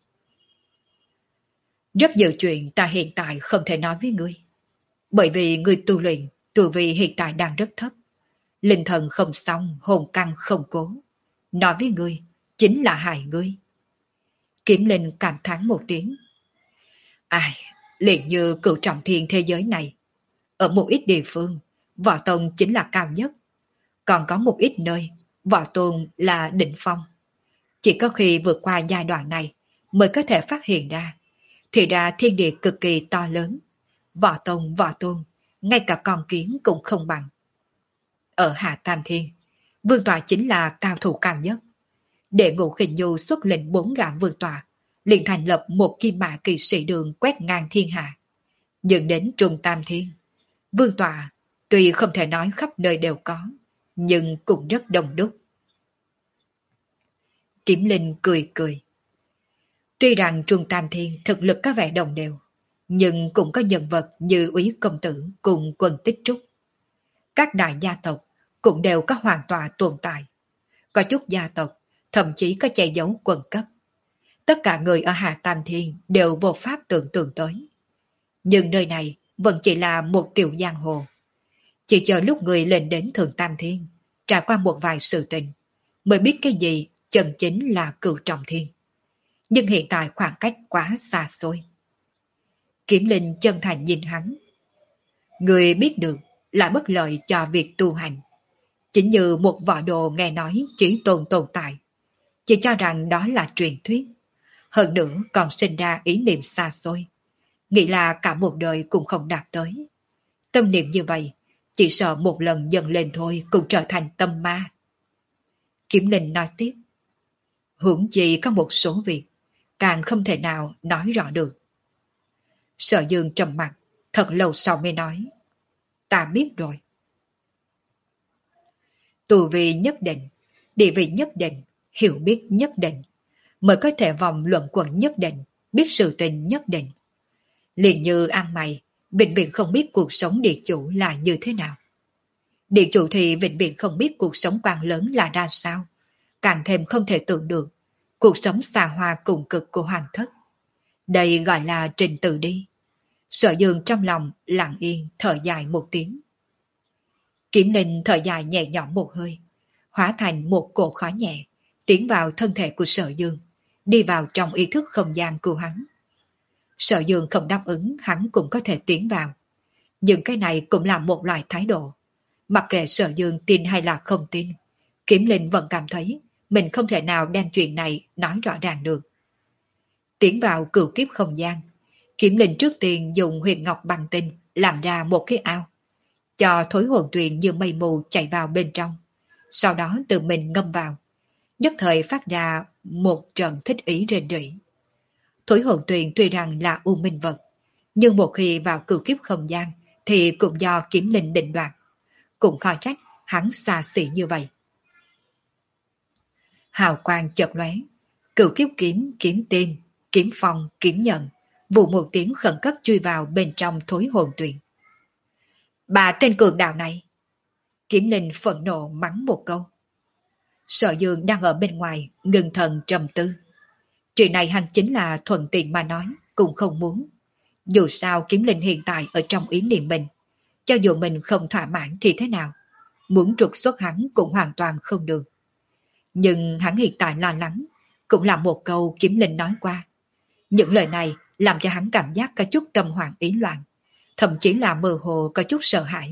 Rất nhiều chuyện ta hiện tại không thể nói với ngươi. Bởi vì ngươi tu luyện, tu vi hiện tại đang rất thấp. Linh thần không xong, hồn căn không cố. Nói với ngươi, chính là hại ngươi. Kiếm Linh cảm thán một tiếng. Ai, liền như cửu trọng thiên thế giới này. Ở một ít địa phương, võ tông chính là cao nhất. Còn có một ít nơi, võ tôn là đỉnh phong. Chỉ có khi vượt qua giai đoạn này mới có thể phát hiện ra. Thì ra thiên địa cực kỳ to lớn. Võ tông, võ tôn, ngay cả con kiến cũng không bằng. Ở Hạ Tam Thiên, vương tọa chính là cao thủ cao nhất. Để Ngũ Khinh Nhu xuất lệnh bốn gã vương tọa, liền thành lập một kim mã kỳ sĩ đường quét ngang thiên hạ. Nhưng đến Trung Tam Thiên, vương tọa tuy không thể nói khắp nơi đều có, nhưng cũng rất đông đúc. Kiếm Linh cười cười. Tuy rằng Trung Tam Thiên thực lực có vẻ đồng đều, nhưng cũng có nhân vật như Úy Công Tử cùng Quân Tích Trúc. Các đại gia tộc cũng đều có hoàng tọa tồn tại. Có chút gia tộc thậm chí có che giấu quần cấp. Tất cả người ở Hạ Tam Thiên đều vô pháp tưởng tượng tới. Nhưng nơi này vẫn chỉ là một tiểu giang hồ. Chỉ chờ lúc người lên đến Thượng Tam Thiên, trải qua một vài sự tình, mới biết cái gì chân chính là cửu trọng thiên. Nhưng hiện tại khoảng cách quá xa xôi. Kiếm Linh chân thành nhìn hắn. Người biết được là bất lợi cho việc tu hành. Chính như một võ đồ nghe nói chỉ tồn tồn tại, chỉ cho rằng đó là truyền thuyết. Hơn nữa còn sinh ra ý niệm xa xôi, nghĩ là cả một đời cũng không đạt tới. Tâm niệm như vậy, chỉ sợ một lần dần lên thôi cũng trở thành tâm ma. Kiếm Linh nói tiếp. Huống chi có một số việc, càng không thể nào nói rõ được. Sở Dương trầm mặt, thật lâu sau mới nói. Ta biết rồi. Tu vi nhất định, địa vị nhất định, hiểu biết nhất định, mới có thể vòng luận quẩn nhất định, biết sự tình nhất định. Liền như ăn mày, vĩnh viễn không biết cuộc sống địa chủ là như thế nào. Địa chủ thì vĩnh viễn không biết cuộc sống quan lớn là ra sao, càng thêm không thể tưởng được cuộc sống xa hoa cùng cực của hoàng thất. Đây gọi là trình tự đi. Sở Dương trong lòng lặng yên thở dài một tiếng. Kiếm Linh thở dài nhẹ nhõm một hơi, hóa thành một cỗ khói nhẹ, tiến vào thân thể của Sở Dương, đi vào trong ý thức không gian của hắn. Sở Dương không đáp ứng hắn cũng có thể tiến vào. Nhưng cái này cũng là một loại thái độ. Mặc kệ Sở Dương tin hay là không tin, Kiếm Linh vẫn cảm thấy mình không thể nào đem chuyện này nói rõ ràng được. Tiến vào cửu kiếp không gian, Kiếm Linh trước tiên dùng huyền ngọc bằng tinh làm ra một cái ao, cho thối hồn tuyền như mây mù chạy vào bên trong, sau đó tự mình ngâm vào, nhất thời phát ra một trận thích ý rền rỉ. Thối hồn tuyền tuy rằng là u minh vật, nhưng một khi vào cửu kiếp không gian thì cũng do Kiếm Linh định đoạt, cũng khó trách hắn xa xỉ như vậy. Hào quang chợt lóe, cửu kiếp kiếm, kiếm tiên, kiếm phong, kiếm nhận, vụ một tiếng khẩn cấp chui vào bên trong thối hồn tuyền. Bà tên cường đạo này! Kiếm Linh phẫn nộ mắng một câu. Sở Dương đang ở bên ngoài, ngừng thần trầm tư. Chuyện này hắn chính là thuận tiện mà nói, cũng không muốn. Dù sao Kiếm Linh hiện tại ở trong ý niệm mình, cho dù mình không thỏa mãn thì thế nào, muốn trục xuất hắn cũng hoàn toàn không được. Nhưng hắn hiện tại lo lắng, cũng là một câu Kiếm Linh nói qua. Những lời này làm cho hắn cảm giác có chút tâm hoảng ý loạn, thậm chí là mơ hồ có chút sợ hãi.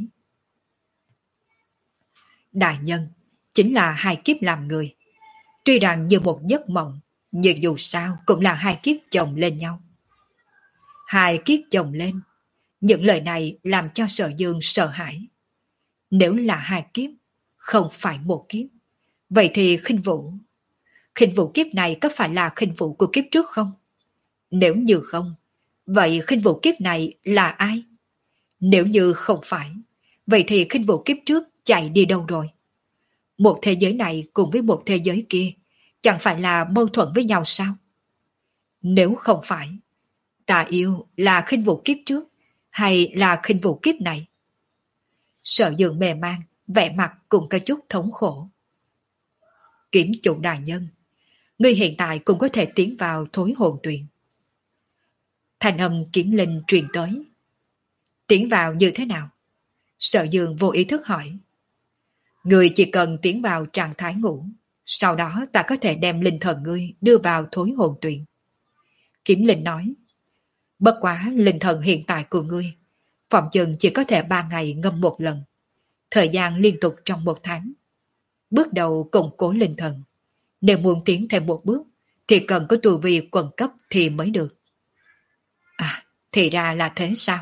Đại nhân, chính là hai kiếp làm người. Tuy rằng như một giấc mộng, nhưng dù sao cũng là hai kiếp chồng lên nhau. Hai kiếp chồng lên, những lời này làm cho Sở Dương sợ hãi. Nếu là hai kiếp, không phải một kiếp, vậy thì khinh vũ. Khinh vũ kiếp này có phải là khinh vũ của kiếp trước không? Nếu như không, vậy khinh vũ kiếp này là ai? Nếu như không phải, vậy thì khinh vũ kiếp trước chạy đi đâu rồi? Một thế giới này cùng với một thế giới kia, chẳng phải là mâu thuẫn với nhau sao? Nếu không phải, ta yêu là khinh vũ kiếp trước, hay là khinh vũ kiếp này? Sở Dương mê man, vẻ mặt cũng có chút thống khổ. Kiếm chủ đại nhân, ngươi hiện tại cũng có thể tiến vào thối hồn tuyền. Thành âm Kiếm Linh truyền tới. Tiến vào như thế nào? Sở Dương vô ý thức hỏi. Ngươi chỉ cần tiến vào trạng thái ngủ, sau đó ta có thể đem linh thần ngươi đưa vào thối hồn tuyền. Kiếm Linh nói. Bất quá linh thần hiện tại của ngươi, phòng chừng chỉ có thể ba ngày ngâm một lần, thời gian liên tục trong một tháng. Bước đầu củng cố linh thần, nếu muốn tiến thêm một bước thì cần có tu vi quần cấp thì mới được. À, thì ra là thế sao?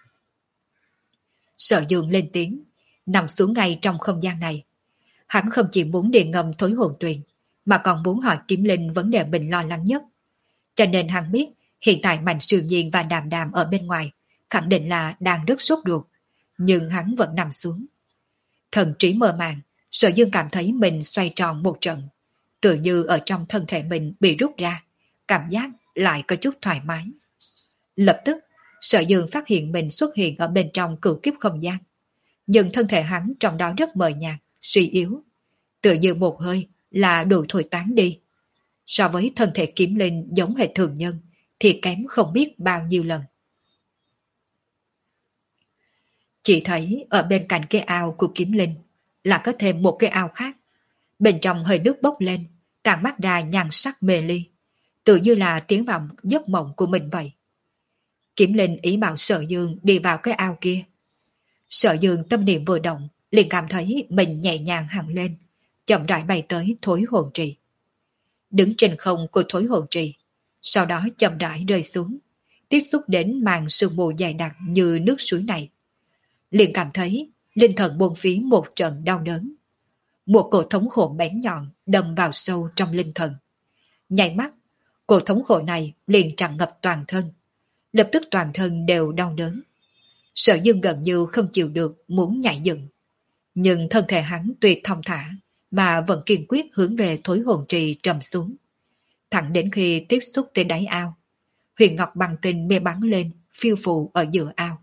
Sở Dương lên tiếng, nằm xuống ngay trong không gian này. Hắn không chỉ muốn đi ngầm thối hồn tuyền, mà còn muốn hỏi Kiếm Linh vấn đề mình lo lắng nhất. Cho nên hắn biết hiện tại Mạnh Siêu Nhiên và Đàm Đàm ở bên ngoài khẳng định là đang rất sốt ruột, nhưng hắn vẫn nằm xuống. Thần trí mơ màng, Sở Dương cảm thấy mình xoay tròn một trận, tự như ở trong thân thể mình bị rút ra, cảm giác lại có chút thoải mái. Lập tức, Sở Dương phát hiện mình xuất hiện ở bên trong cửu kiếp không gian, nhưng thân thể hắn trong đó rất mờ nhạt, suy yếu, tự như một hơi là đủ thôi tán đi. So với thân thể kiếm linh giống hệt thường nhân thì kém không biết bao nhiêu lần. Chỉ thấy ở bên cạnh cái ao của kiếm linh là có thêm một cái ao khác. Bên trong hơi nước bốc lên, tàn mắt ra nhan sắc mê ly, tự như là tiến vào giấc mộng của mình vậy. Kiếm linh ý bảo Sở Dương đi vào cái ao kia. Sở Dương tâm niệm vừa động, liền cảm thấy mình nhẹ nhàng hẳn lên, chậm rãi bay tới thối hồn trì. Đứng trên không của thối hồn trì, sau đó chậm rãi rơi xuống, tiếp xúc đến màn sương mù dày đặc như nước suối này. Liền cảm thấy linh thần buông phí một trận đau đớn. Một cổ thống khổ bén nhọn đâm vào sâu trong linh thần. Nhảy mắt, cổ thống khổ này liền tràn ngập toàn thân. Lập tức toàn thân đều đau đớn. Sở Dương gần như không chịu được muốn nhảy dựng. Nhưng thân thể hắn tuyệt thong thả mà vẫn kiên quyết hướng về thối hồn trì trầm xuống. Thẳng đến khi tiếp xúc tới đáy ao, huyền ngọc bằng tinh mê bắn lên phiêu phù ở giữa ao.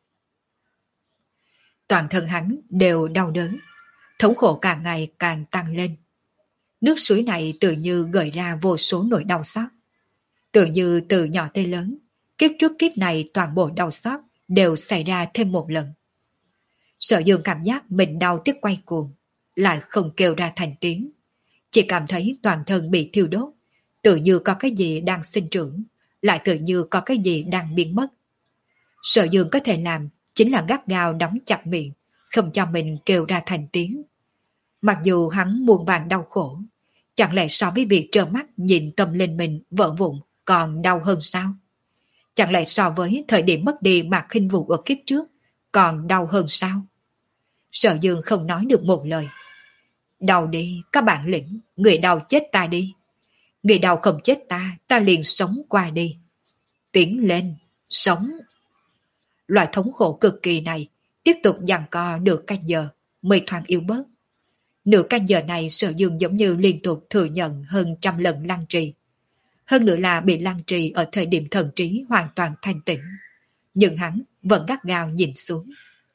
Toàn thân hắn đều đau đớn, thống khổ càng ngày càng tăng lên. Nước suối này tự như gợi ra vô số nỗi đau xót. Tự như từ nhỏ tới lớn, kiếp trước kiếp này toàn bộ đau xót đều xảy ra thêm một lần. Sở Dương cảm giác mình đau tiếc quay cuồng, lại không kêu ra thành tiếng. Chỉ cảm thấy toàn thân bị thiêu đốt, tự như có cái gì đang sinh trưởng, lại tự như có cái gì đang biến mất. Sở Dương có thể làm chính là gắt gao đóng chặt miệng, không cho mình kêu ra thành tiếng. Mặc dù hắn muôn vàn đau khổ, chẳng lẽ so với việc trơ mắt nhìn tâm linh mình vỡ vụn còn đau hơn sao? Chẳng lẽ so với thời điểm mất đi Mạc Khinh Vũ ở kiếp trước còn đau hơn sao? Sở Dương không nói được một lời. Đau đi, các bạn lĩnh, người đau chết ta đi. Người đau không chết ta, ta liền sống qua đi. Tiến lên, sống. Loại thống khổ cực kỳ này tiếp tục giằng co được canh giờ mới thoáng yếu bớt. Nửa canh giờ này Sở Dương giống như liên tục thừa nhận hơn trăm lần lăng trì. Hơn nữa là bị lăng trì ở thời điểm thần trí hoàn toàn thanh tĩnh. Nhưng hắn vẫn gắt gao nhìn xuống.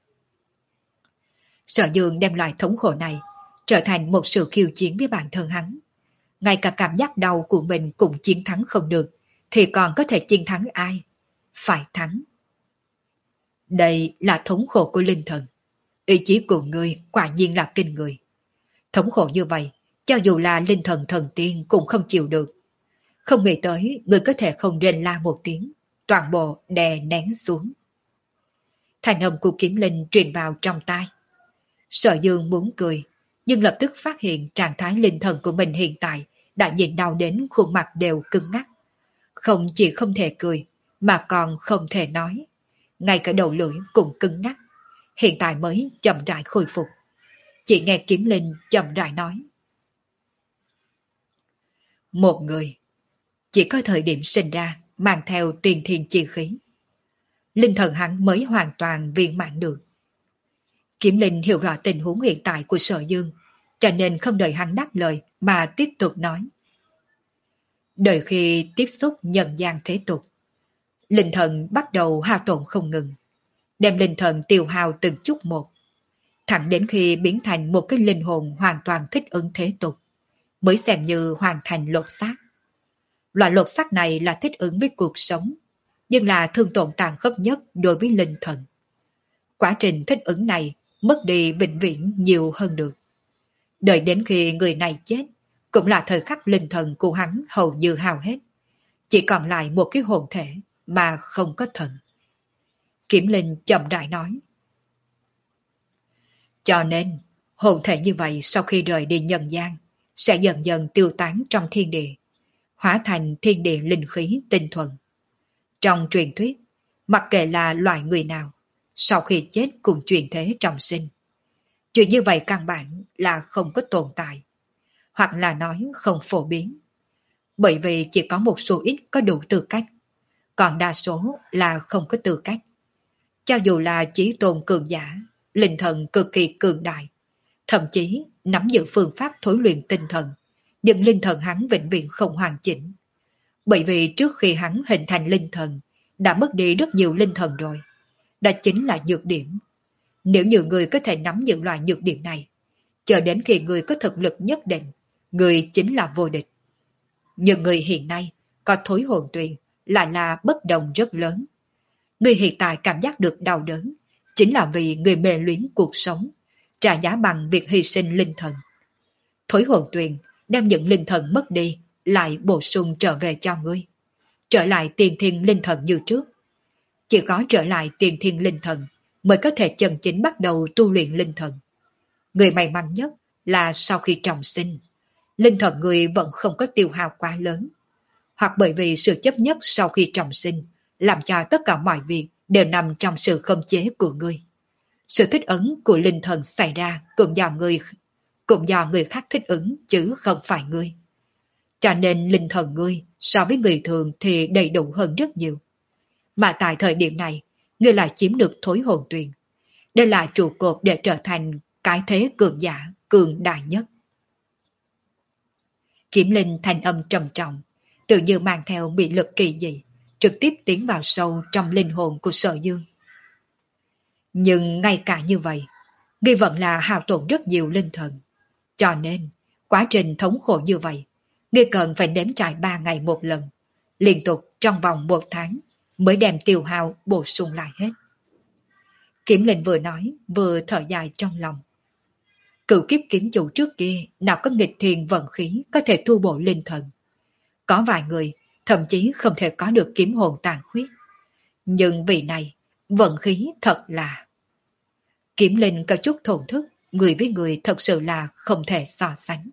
Sở Dương đem loại thống khổ này trở thành một sự khiêu chiến với bản thân hắn. Ngay cả cảm giác đau của mình cũng chiến thắng không được, thì còn có thể chiến thắng ai? Phải thắng. Đây là thống khổ của linh thần. Ý chí của ngươi quả nhiên là kinh người. Thống khổ như vậy, cho dù là linh thần thần tiên cũng không chịu được. Không nghĩ tới ngươi có thể không rên la một tiếng, toàn bộ đè nén xuống. Thành âm của kiếm linh truyền vào trong tai. Sở Dương muốn cười, nhưng lập tức phát hiện trạng thái linh thần của mình hiện tại đã nhìn đau đến khuôn mặt đều cứng ngắc. Không chỉ không thể cười, mà còn không thể nói. Ngay cả đầu lưỡi cũng cứng ngắc. Hiện tại mới chậm rãi khôi phục. Chỉ nghe kiếm linh chậm rãi nói. Một người chỉ có thời điểm sinh ra mang theo tiền thiên chi khí. Linh thần hắn mới hoàn toàn viên mãn được. Kiếm linh hiểu rõ tình huống hiện tại của Sở Dương, cho nên không đợi hắn đáp lời mà tiếp tục nói. Đợi khi tiếp xúc nhân gian thế tục, linh thần bắt đầu hao tổn không ngừng, đem linh thần tiêu hao từng chút một, thẳng đến khi biến thành một cái linh hồn hoàn toàn thích ứng thế tục, mới xem như hoàn thành lột xác. Loại lột xác này là thích ứng với cuộc sống, nhưng là thương tổn tàn khốc nhất đối với linh thần. Quá trình thích ứng này mất đi vĩnh viễn nhiều hơn được. Đợi đến khi người này chết, cũng là thời khắc linh thần của hắn hầu như hao hết. Chỉ còn lại một cái hồn thể mà không có thần. Kiếm linh chậm rãi nói. Cho nên, hồn thể như vậy sau khi rời đi nhân gian, sẽ dần dần tiêu tán trong thiên địa, hóa thành thiên địa linh khí tinh thuần. Trong truyền thuyết, mặc kệ là loại người nào, sau khi chết cùng chuyển thế trọng sinh. Chuyện như vậy căn bản là không có tồn tại, hoặc là nói không phổ biến. Bởi vì chỉ có một số ít có đủ tư cách, còn đa số là không có tư cách. Cho dù là chí tôn cường giả, linh thần cực kỳ cường đại, thậm chí nắm giữ phương pháp thối luyện tinh thần, nhưng linh thần hắn vĩnh viễn không hoàn chỉnh. Bởi vì trước khi hắn hình thành linh thần, đã mất đi rất nhiều linh thần rồi. Đó chính là nhược điểm. Nếu như người có thể nắm những loại nhược điểm này, chờ đến khi người có thực lực nhất định, người chính là vô địch. Nhưng người hiện nay có thối hồn tuyền lại là bất đồng rất lớn. Người hiện tại cảm giác được đau đớn chính là vì người mê luyến cuộc sống, trả giá bằng việc hy sinh linh thần. Thối hồn tuyền đem những linh thần mất đi lại bổ sung trở về cho ngươi, trở lại tiền thiên linh thần như trước. Chỉ có trở lại tiền thiên linh thần mới có thể chân chính bắt đầu tu luyện linh thần. Người may mắn nhất là sau khi trọng sinh, linh thần người vẫn không có tiêu hao quá lớn, hoặc bởi vì sự chấp nhất sau khi trọng sinh làm cho tất cả mọi việc đều nằm trong sự khống chế của ngươi. Sự thích ứng của linh thần xảy ra cũng do người cũng do người khác thích ứng chứ không phải ngươi. Cho nên linh thần ngươi so với người thường thì đầy đủ hơn rất nhiều. Mà tại thời điểm này, ngươi lại chiếm được thối hồn tuyền. Đây là trụ cột để trở thành cái thế cường giả, cường đại nhất. Kiếm linh thanh âm trầm trọng, tự như mang theo bị lực kỳ dị, trực tiếp tiến vào sâu trong linh hồn của Sở Dương. Nhưng ngay cả như vậy, ngươi vẫn là hao tổn rất nhiều linh thần. Cho nên, quá trình thống khổ như vậy, ngươi cần phải nếm trải ba ngày một lần, liên tục trong vòng một tháng, mới đem tiêu hao bổ sung lại hết. Kiếm linh vừa nói, vừa thở dài trong lòng. Cựu kiếp kiếm chủ trước kia nào có nghịch thiên vận khí có thể thu bổ linh thần. Có vài người thậm chí không thể có được kiếm hồn tàn khuyết. Nhưng vì này, vận khí thật là... Kiếm linh có chút thổn thức, người với người thật sự là không thể so sánh.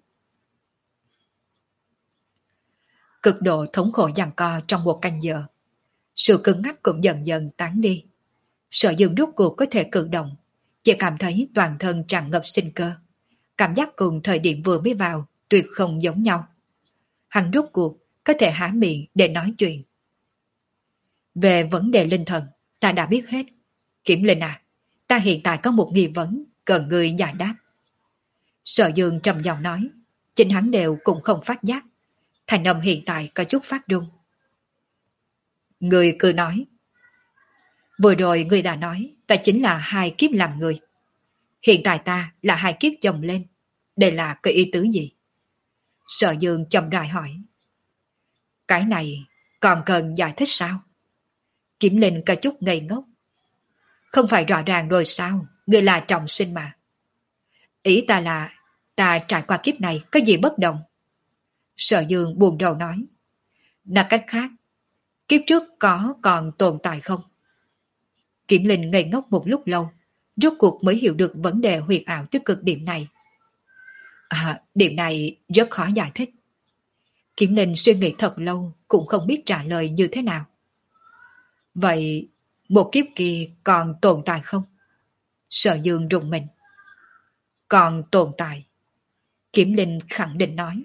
Cực độ thống khổ giằng co trong một canh giờ. Sự cứng ngắc cũng dần dần tán đi. Sở Dương rốt cuộc có thể cử động, chỉ cảm thấy toàn thân tràn ngập sinh cơ. Cảm giác cùng thời điểm vừa mới vào tuyệt không giống nhau. Hắn rốt cuộc có thể há miệng để nói chuyện. Về vấn đề linh thần, ta đã biết hết. Kiểm linh à, ta hiện tại có một nghi vấn cần người giải đáp. Sở Dương trầm giọng nói, chính hắn đều cũng không phát giác. Thành âm hiện tại có chút phát run. Người cứ nói. Vừa rồi người đã nói ta chính là hai kiếp làm người. Hiện tại ta là hai kiếp chồng lên. Đây là cái ý tứ gì? Sở Dương chậm rãi hỏi. Cái này còn cần giải thích sao? Kiếm Linh có chút ngây ngốc. Không phải rõ ràng rồi sao? Người là trọng sinh mà. Ý ta là ta trải qua kiếp này có gì bất đồng? Sở Dương buồn đầu nói. Nói cách khác, kiếp trước có còn tồn tại không? Kiếm Linh ngây ngốc một lúc lâu, rốt cuộc mới hiểu được vấn đề huyền ảo tới cực điểm này. À, điểm này rất khó giải thích. Kiếm Linh suy nghĩ thật lâu cũng không biết trả lời như thế nào. Vậy một kiếp kia còn tồn tại không? Sở Dương rùng mình. Còn tồn tại. Kiếm Linh khẳng định nói.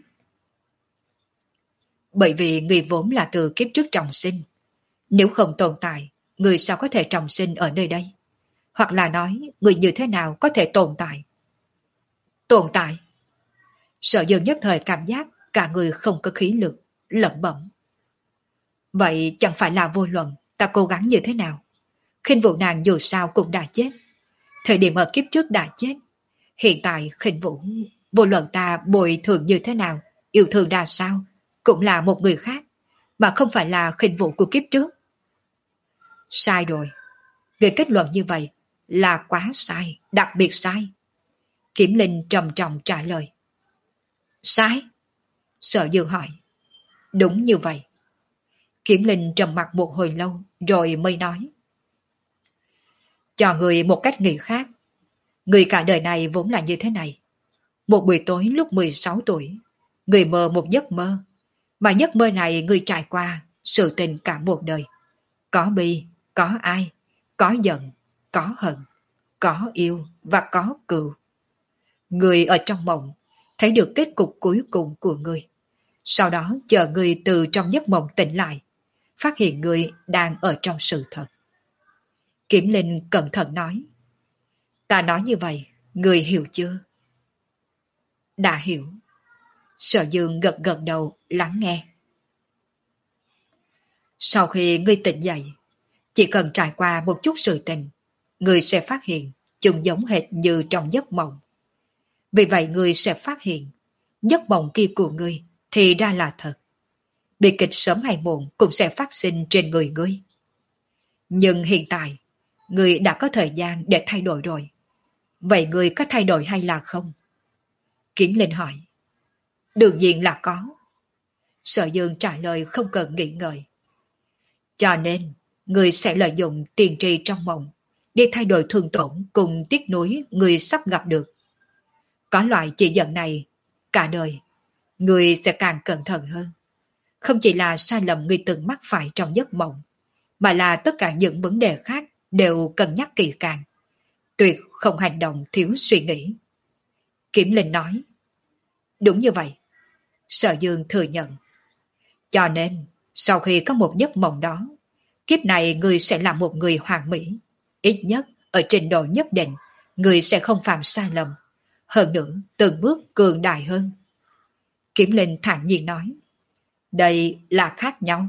Bởi vì người vốn là từ kiếp trước trọng sinh. Nếu không tồn tại, người sao có thể trọng sinh ở nơi đây? Hoặc là nói, người như thế nào có thể tồn tại? Tồn tại? Sở Dương nhất thời cảm giác cả người không có khí lực, lẩm bẩm. Vậy chẳng phải là vô luận ta cố gắng như thế nào? Khinh Vũ nàng dù sao cũng đã chết. Thời điểm ở kiếp trước đã chết. Hiện tại Khinh Vũ, vô luận ta bồi thường như thế nào, yêu thương ra sao, cũng là một người khác, mà không phải là Khinh Vũ của kiếp trước. Sai rồi. Người kết luận như vậy là quá sai, đặc biệt sai. Kiếm Linh trầm trọng trả lời. Sai? Sở Dương hỏi. Đúng như vậy. Kiếm Linh trầm mặt một hồi lâu rồi mới nói. Cho người một cách nghĩ khác. Người cả đời này vốn là như thế này. Một buổi tối lúc mười sáu tuổi, người mơ một giấc mơ. Mà giấc mơ này người trải qua sự tình cả một đời. Có bi, có ai, có giận, có hận, có yêu và có cừu. Người ở trong mộng thấy được kết cục cuối cùng của người. Sau đó chờ người từ trong giấc mộng tỉnh lại, phát hiện người đang ở trong sự thật. Kiểm Linh cẩn thận nói. Ta nói như vậy, người hiểu chưa? Đã hiểu. Sở Dương gật gật đầu lắng nghe. Sau khi ngươi tỉnh dậy, chỉ cần trải qua một chút sự tình, ngươi sẽ phát hiện chúng giống hệt như trong giấc mộng. Vì vậy ngươi sẽ phát hiện giấc mộng kia của ngươi thì ra là thật, bi kịch sớm hay muộn cũng sẽ phát sinh trên người ngươi. Nhưng hiện tại, ngươi đã có thời gian để thay đổi rồi. Vậy ngươi có thay đổi hay là không? Kiếm Linh hỏi. Đương nhiên là có. Sở Dương trả lời không cần nghĩ ngợi. Cho nên, ngươi sẽ lợi dụng tiền trì trong mộng đi thay đổi thương tổn cùng tiếc nuối ngươi sắp gặp được. Có loại chỉ dẫn này, cả đời, ngươi sẽ càng cẩn thận hơn. Không chỉ là sai lầm ngươi từng mắc phải trong giấc mộng, mà là tất cả những vấn đề khác đều cân nhắc kỹ càng. Tuyệt không hành động thiếu suy nghĩ. Kiếm Linh nói. Đúng như vậy. Sở Dương thừa nhận. Cho nên, sau khi có một giấc mộng đó, kiếp này ngươi sẽ là một người hoàn mỹ. Ít nhất, ở trình độ nhất định, ngươi sẽ không phạm sai lầm. Hơn nữa, từng bước cường đại hơn. Kiếm Linh thản nhiên nói. Đây là khác nhau.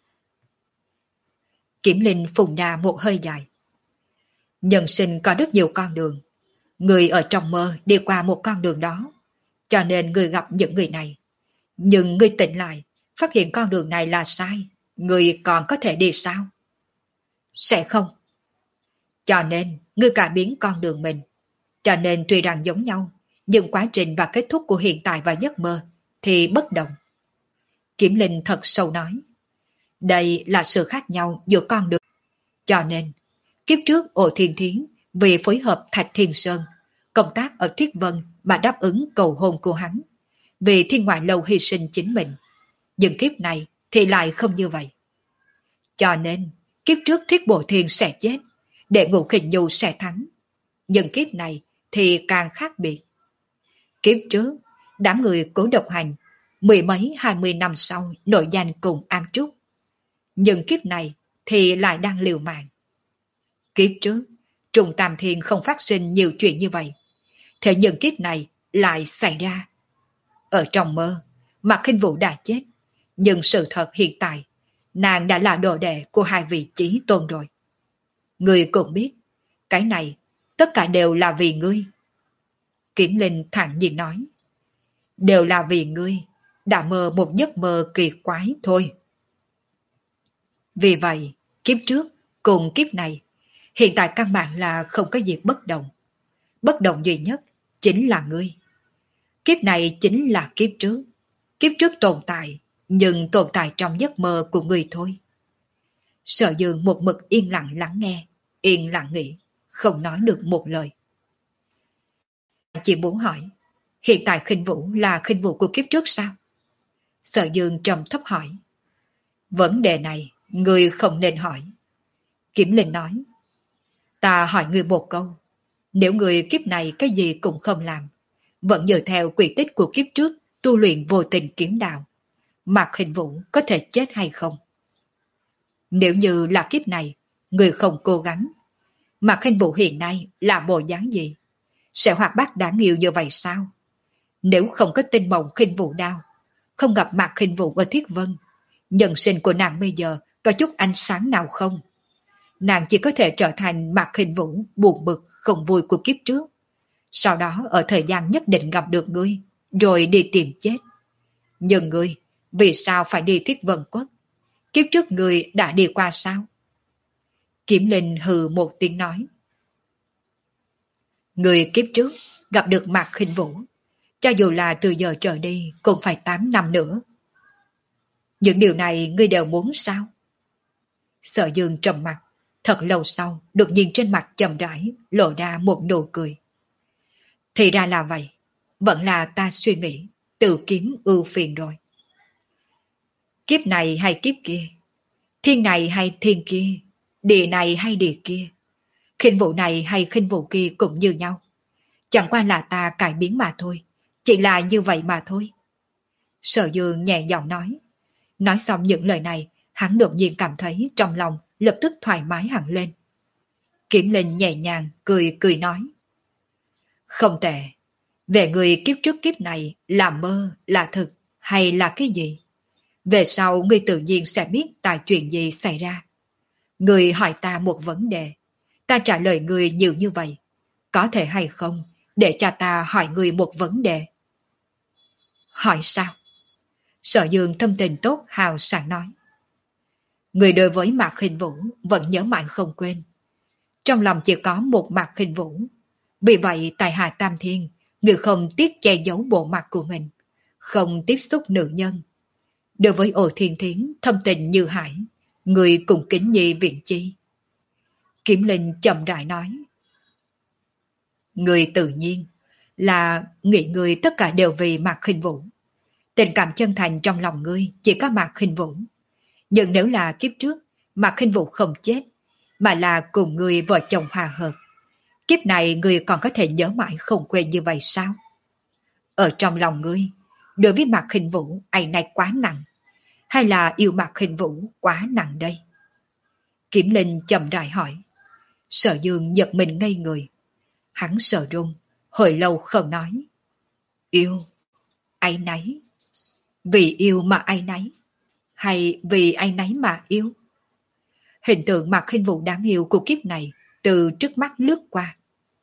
Kiếm Linh phùng ra một hơi dài. Nhân sinh có rất nhiều con đường. Người ở trong mơ đi qua một con đường đó. Cho nên người gặp những người này. Nhưng người tỉnh lại, phát hiện con đường này là sai. Người còn có thể đi sao? Sẽ không. Cho nên, người cải biến con đường mình. Cho nên tuy rằng giống nhau, nhưng quá trình và kết thúc của hiện tại và giấc mơ thì bất đồng. Kiếm Linh thật sâu nói. Đây là sự khác nhau giữa con đường. Cho nên, kiếp trước Ổ Thiên Thiến vì phối hợp Thạch Thiên Sơn, công tác ở Thiết Vân mà đáp ứng cầu hôn của hắn. Vì Thiên Ngoại Lâu hy sinh chính mình. Nhưng kiếp này thì lại không như vậy. Cho nên, kiếp trước Thiết Bộ Thiên sẽ chết, Đệ Ngũ Kình Nhu sẽ thắng. Nhưng kiếp này thì càng khác biệt. Kiếp trước, đám người Cố Độc Hành, mười mấy hai mươi năm sau nổi danh cùng Am Trúc. Nhưng kiếp này thì lại đang liều mạng. Kiếp trước, Trùng Tam Thiên không phát sinh nhiều chuyện như vậy. Thế nhưng kiếp này lại xảy ra. Ở trong mơ, Mạc Khinh Vũ đã chết. Nhưng sự thật hiện tại, nàng đã là đồ đệ của hai vị chí tôn rồi. Ngươi cũng biết, cái này tất cả đều là vì ngươi. Kiếm Linh thản nhiên nói. Đều là vì ngươi, đã mơ một giấc mơ kỳ quái thôi. Vì vậy, kiếp trước cùng kiếp này, hiện tại căn bản là không có gì bất đồng. Bất đồng duy nhất chính là ngươi. Kiếp này chính là kiếp trước. Kiếp trước tồn tại, nhưng tồn tại trong giấc mơ của ngươi thôi. Sở Dương một mực yên lặng lắng nghe, yên lặng nghĩ, không nói được một lời. Chỉ muốn hỏi, hiện tại Khinh Vũ là Khinh Vũ của kiếp trước sao? Sở Dương trầm thấp hỏi. Vấn đề này, ngươi không nên hỏi. Kiếm Linh nói. Ta hỏi ngươi một câu. Nếu ngươi kiếp này cái gì cũng không làm, vẫn dựa theo quy tích của kiếp trước tu luyện vô tình kiếm đạo, Mạc Khinh Vũ có thể chết hay không? Nếu như là kiếp này, ngươi không cố gắng, Mạc Khinh Vũ hiện nay là bộ dáng gì? Sẽ hoạt bát đáng yêu như vậy sao? Nếu không có tinh mộng Khinh Vũ đao, không gặp Mạc Khinh Vũ ở Thiết Vân, nhân sinh của nàng bây giờ có chút ánh sáng nào không? Nàng chỉ có thể trở thành Mạc Khinh Vũ buồn bực không vui của kiếp trước. Sau đó ở thời gian nhất định gặp được ngươi, rồi đi tìm chết. Nhưng ngươi, vì sao phải đi Thiết Vân Quốc? Kiếp trước ngươi đã đi qua sao? Kiếm Linh hừ một tiếng nói. Ngươi kiếp trước gặp được Mạc Khinh Vũ, cho dù là từ giờ trở đi cũng phải tám năm nữa. Những điều này ngươi đều muốn sao? Sở Dương trầm mặt, thật lâu sau, đột nhiên trên mặt chậm rãi lộ ra một nụ cười. Thì ra là vậy, vẫn là ta suy nghĩ, tự kiếm ưu phiền rồi. Kiếp này hay kiếp kia, thiên này hay thiên kia, địa này hay địa kia, Khinh Vũ này hay Khinh Vũ kia cũng như nhau. Chẳng qua là ta cải biến mà thôi, chỉ là như vậy mà thôi. Sở Dương nhẹ giọng nói. Nói xong những lời này, hắn đột nhiên cảm thấy trong lòng lập tức thoải mái hẳn lên. Kiếm Linh nhẹ nhàng cười cười nói. Không tệ, về người kiếp trước kiếp này là mơ, là thực hay là cái gì? Về sau ngươi tự nhiên sẽ biết tại chuyện gì xảy ra. Ngươi hỏi ta một vấn đề, ta trả lời ngươi nhiều như vậy. Có thể hay không để cho ta hỏi ngươi một vấn đề? Hỏi sao? Sở Dương thâm tình tốt hào sảng nói. Người đối với Mạc Khinh Vũ vẫn nhớ mãi không quên. Trong lòng chỉ có một Mạc Khinh Vũ. Vì vậy tại Hà Tam Thiên, người không tiếc che giấu bộ mặt của mình, không tiếp xúc nữ nhân. Đối với Ổ Thiên Thiến thâm tình như hải, người cùng kính nhi viện chi. Kiếm Linh chậm rãi nói. Người tự nhiên là nghĩ người tất cả đều vì Mạc Khinh Vũ. Tình cảm chân thành trong lòng ngươi chỉ có Mạc Khinh Vũ. Nhưng nếu là kiếp trước, Mạc Khinh Vũ không chết, mà là cùng người vợ chồng hòa hợp, kiếp này người còn có thể nhớ mãi không quên như vậy sao? Ở trong lòng ngươi, đối với Mạc Khinh Vũ ấy này quá nặng, hay là yêu Mạc Khinh Vũ quá nặng đây? Kiếm Linh chậm rãi hỏi. Sở Dương giật mình ngây người. Hắn sợ run, hồi lâu không nói. Yêu, áy náy. Vì yêu mà áy náy, hay vì áy náy mà yêu? Hình tượng Mạc Khinh Vũ đáng yêu của kiếp này từ trước mắt lướt qua.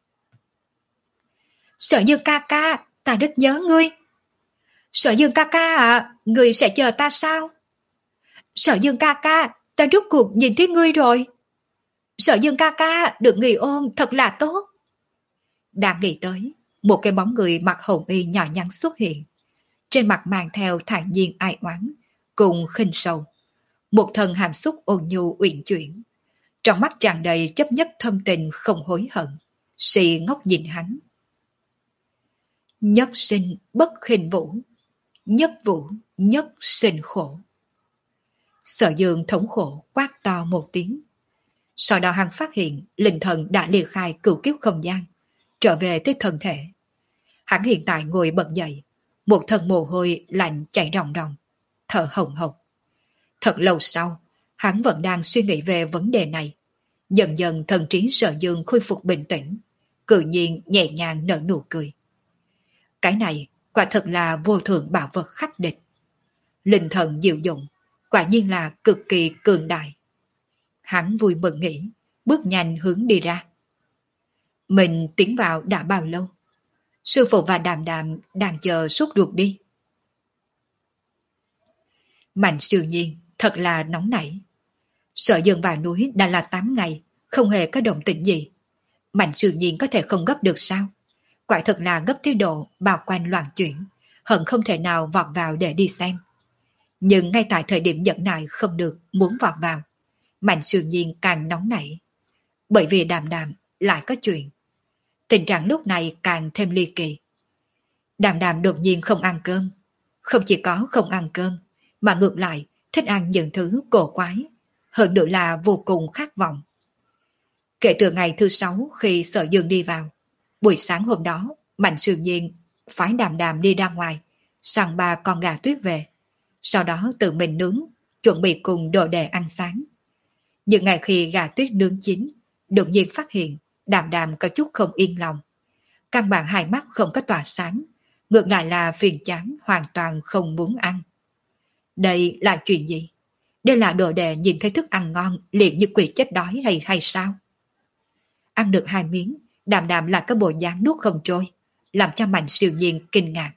Sở Dương ca ca, ta rất nhớ ngươi. Sở Dương ca ca à, ngươi sẽ chờ ta sao? Sở Dương ca ca, ta rốt cuộc nhìn thấy ngươi rồi. Sở Dương ca ca, được người ôm thật là tốt. Đang nghĩ tới, một cái bóng người mặc hồng y nhỏ nhắn xuất hiện. Trên mặt mang theo thản nhiên ai oán, cùng khinh sầu. Một thần hàm xúc ôn nhu uyển chuyển. Trong mắt tràn đầy chấp nhất thâm tình không hối hận. Si ngốc nhìn hắn. Nhất sinh bất khinh vũ, nhất vũ nhất sinh khổ. Sở Dương thống khổ quát to một tiếng. Sau đó hắn phát hiện linh thần đã ly khai cửu kiếp không gian, trở về tới thân thể. Hắn hiện tại ngồi bật dậy, một thân mồ hôi lạnh chảy ròng ròng, thở hồng hộc. Thật lâu sau, hắn vẫn đang suy nghĩ về vấn đề này. Dần dần thần trí Sở Dương khôi phục bình tĩnh, tự nhiên nhẹ nhàng nở nụ cười. Cái này quả thật là vô thượng bảo vật khắc địch. Linh thần diệu dụng, quả nhiên là cực kỳ cường đại. Hắn vui mừng nghĩ, bước nhanh hướng đi ra. Mình tiến vào đã bao lâu? Sư phụ và Đàm Đàm đang chờ sốt ruột đi. Mạnh Siêu Nhiên thật là nóng nảy. Sở Dương vào núi đã là tám ngày, không hề có động tĩnh gì. Mạnh Siêu Nhiên có thể không gấp được sao? Quả thật là gấp tới độ bao quanh loạn chuyển, hận không thể nào vọt vào để đi xem. Nhưng ngay tại thời điểm nhẫn nại không được muốn vọt vào, Mạnh Siêu Nhiên càng nóng nảy. Bởi vì Đàm Đàm lại có chuyện. Tình trạng lúc này càng thêm ly kỳ. Đàm Đàm đột nhiên không ăn cơm. Không chỉ có không ăn cơm, mà ngược lại thích ăn những thứ cổ quái, hơn nữa là vô cùng khát vọng. Kể từ ngày thứ sáu khi Sở Dương đi vào, buổi sáng hôm đó, Mạnh Siêu Nhiên phái Đàm Đàm đi ra ngoài, săn ba con gà tuyết về, sau đó tự mình nướng, chuẩn bị cùng đồ đệ ăn sáng. Nhưng ngày khi gà tuyết nướng chín, đột nhiên phát hiện Đàm Đàm có chút không yên lòng. Căn bản hai mắt không có tỏa sáng, ngược lại là phiền chán hoàn toàn không muốn ăn. Đây là chuyện gì? Đây là đồ đệ nhìn thấy thức ăn ngon liền như quỷ chết đói hay hay sao? Ăn được hai miếng, Đàm Đàm là cái bộ dáng nuốt không trôi, làm cho Mạnh Siêu Nhiên kinh ngạc.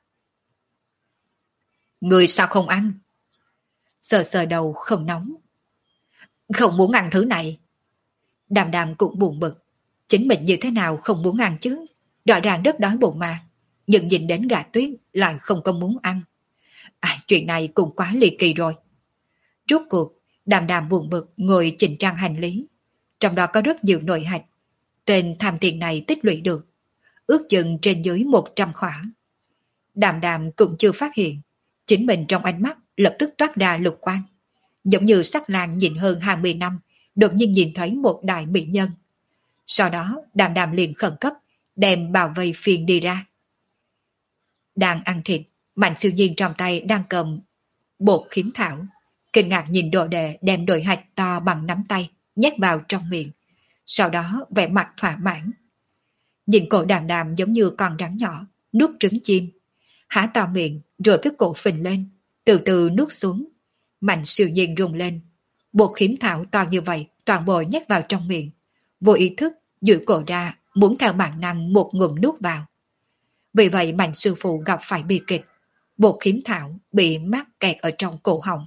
Người sao không ăn? Sờ sờ đầu không nóng. Không muốn ăn thứ này. Đàm Đàm cũng buồn bực. Chính mình như thế nào không muốn ăn chứ? Rõ ràng rất đói bụng mà. Nhưng nhìn đến gà tuyết lại không có muốn ăn. À, chuyện này cũng quá ly kỳ rồi. Rốt cuộc, Đàm Đàm buồn bực ngồi chỉnh trang hành lý. Trong đó có rất nhiều nội hạch. Tên tham tiền này tích lũy được. Ước chừng trên dưới một trăm khỏa. Đàm Đàm cũng chưa phát hiện. Chính mình trong ánh mắt lập tức toát ra lục quang. Giống như sắc lang nhìn hơn hai mươi năm, đột nhiên nhìn thấy một đại mỹ nhân. Sau đó Đàm Đàm liền khẩn cấp, đem bao vây phiền đi ra. Đang ăn thịt, Mạnh Siêu Nhiên trong tay đang cầm bột khiếm thảo. Kinh ngạc nhìn đồ đệ đem đồi hạch to bằng nắm tay, nhét vào trong miệng. Sau đó vẻ mặt thỏa mãn. Nhìn cổ Đàm Đàm giống như con rắn nhỏ, nuốt trứng chim. Há to miệng rồi cái cổ phình lên, từ từ nuốt xuống. Mạnh Siêu Nhiên rung lên. Bột khiếm thảo to như vậy toàn bộ nhét vào trong miệng. Vô ý thức duỗi cổ ra, muốn theo bản năng một ngụm nuốt vào. Vì vậy Mạnh sư phụ gặp phải bi kịch. bột khiếm thảo bị mắc kẹt ở trong cổ họng.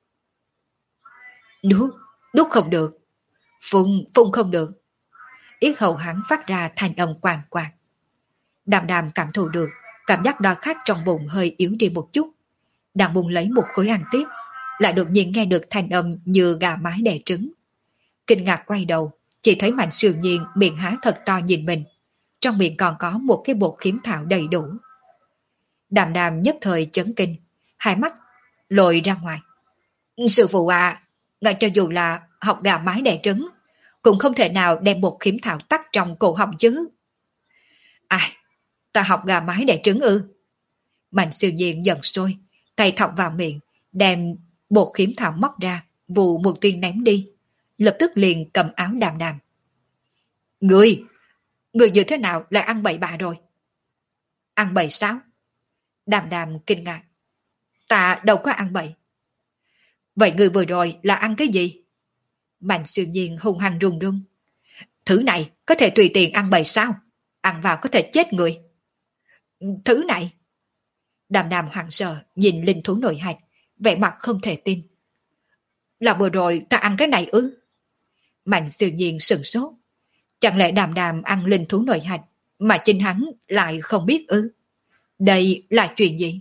Nuốt, nuốt không được. Phun, phun không được. Yết hầu hắn phát ra thanh âm quàng quàng. Đàm đàm cảm thụ được, cảm giác đói khát trong bụng hơi yếu đi một chút. Đang bùng lấy một khối ăn tiếp, lại đột nhiên nghe được thanh âm như gà mái đẻ trứng. Kinh ngạc quay đầu, chỉ thấy Mạnh Siêu Nhiên miệng há thật to nhìn mình. Trong miệng còn có một cái bột khiếm thảo đầy đủ. Đàm đàm nhất thời chấn kinh, hai mắt lồi ra ngoài. Sư phụ à, ngài cho dù là học gà mái đẻ trứng, cũng không thể nào đem bột khiếm thảo tắc trong cổ họng chứ. Ai, ta học gà mái đẻ trứng ư? Mạnh Siêu Nhiên giận sôi, tay thọc vào miệng, đem bột khiếm thảo móc ra, vụ một tiên ném đi. Lập tức liền cầm áo đàm đàm. Người, người như thế nào lại ăn bậy bạ rồi? Ăn bậy sao? Đàm đàm kinh ngạc. Ta đâu có ăn bậy. Vậy người vừa rồi là ăn cái gì? Mạnh Siêu Nhiên hung hăng run run. Thứ này có thể tùy tiện ăn bậy sao? Ăn vào có thể chết người. Thứ này? Đàm đàm hoảng sợ nhìn linh thú nội hạch, vẻ mặt không thể tin. Là vừa rồi ta ăn cái này ư? Mạnh Siêu Nhiên sửng sốt. Chẳng lẽ đàm đàm ăn linh thú nội hạch mà chính hắn lại không biết ư? Đây là chuyện gì?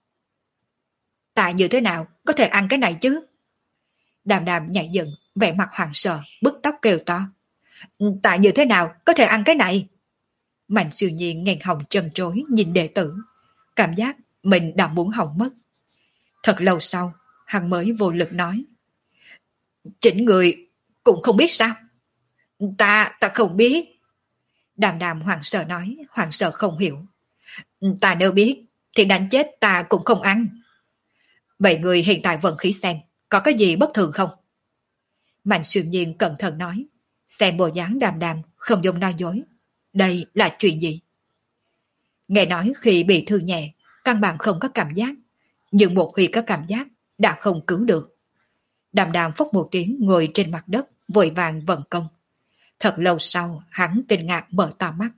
Tại như thế nào có thể ăn cái này chứ? Đàm đàm nhảy dựng, vẻ mặt hoảng sợ, bứt tóc kêu to. Tại như thế nào có thể ăn cái này? Mạnh Siêu Nhiên nghẹn họng trần trối nhìn đệ tử, cảm giác mình đã muốn hỏng mất. Thật lâu sau, hắn mới vô lực nói. Chính người cũng không biết sao? Ta, ta không biết. Đàm đàm hoảng sợ nói, hoảng sợ không hiểu. Ta nếu biết, thì đánh chết ta cũng không ăn. Vậy người hiện tại vận khí xem, có cái gì bất thường không? Mạnh Siêu Nhiên cẩn thận nói, xem bộ dáng đàm đàm, không dùng nói dối. Đây là chuyện gì? Nghe nói khi bị thương nhẹ, căn bản không có cảm giác, nhưng một khi có cảm giác, đã không cứu được. Đàm đàm phốc một tiếng ngồi trên mặt đất, vội vàng vận công. Thật lâu sau, hắn kinh ngạc mở to mắt.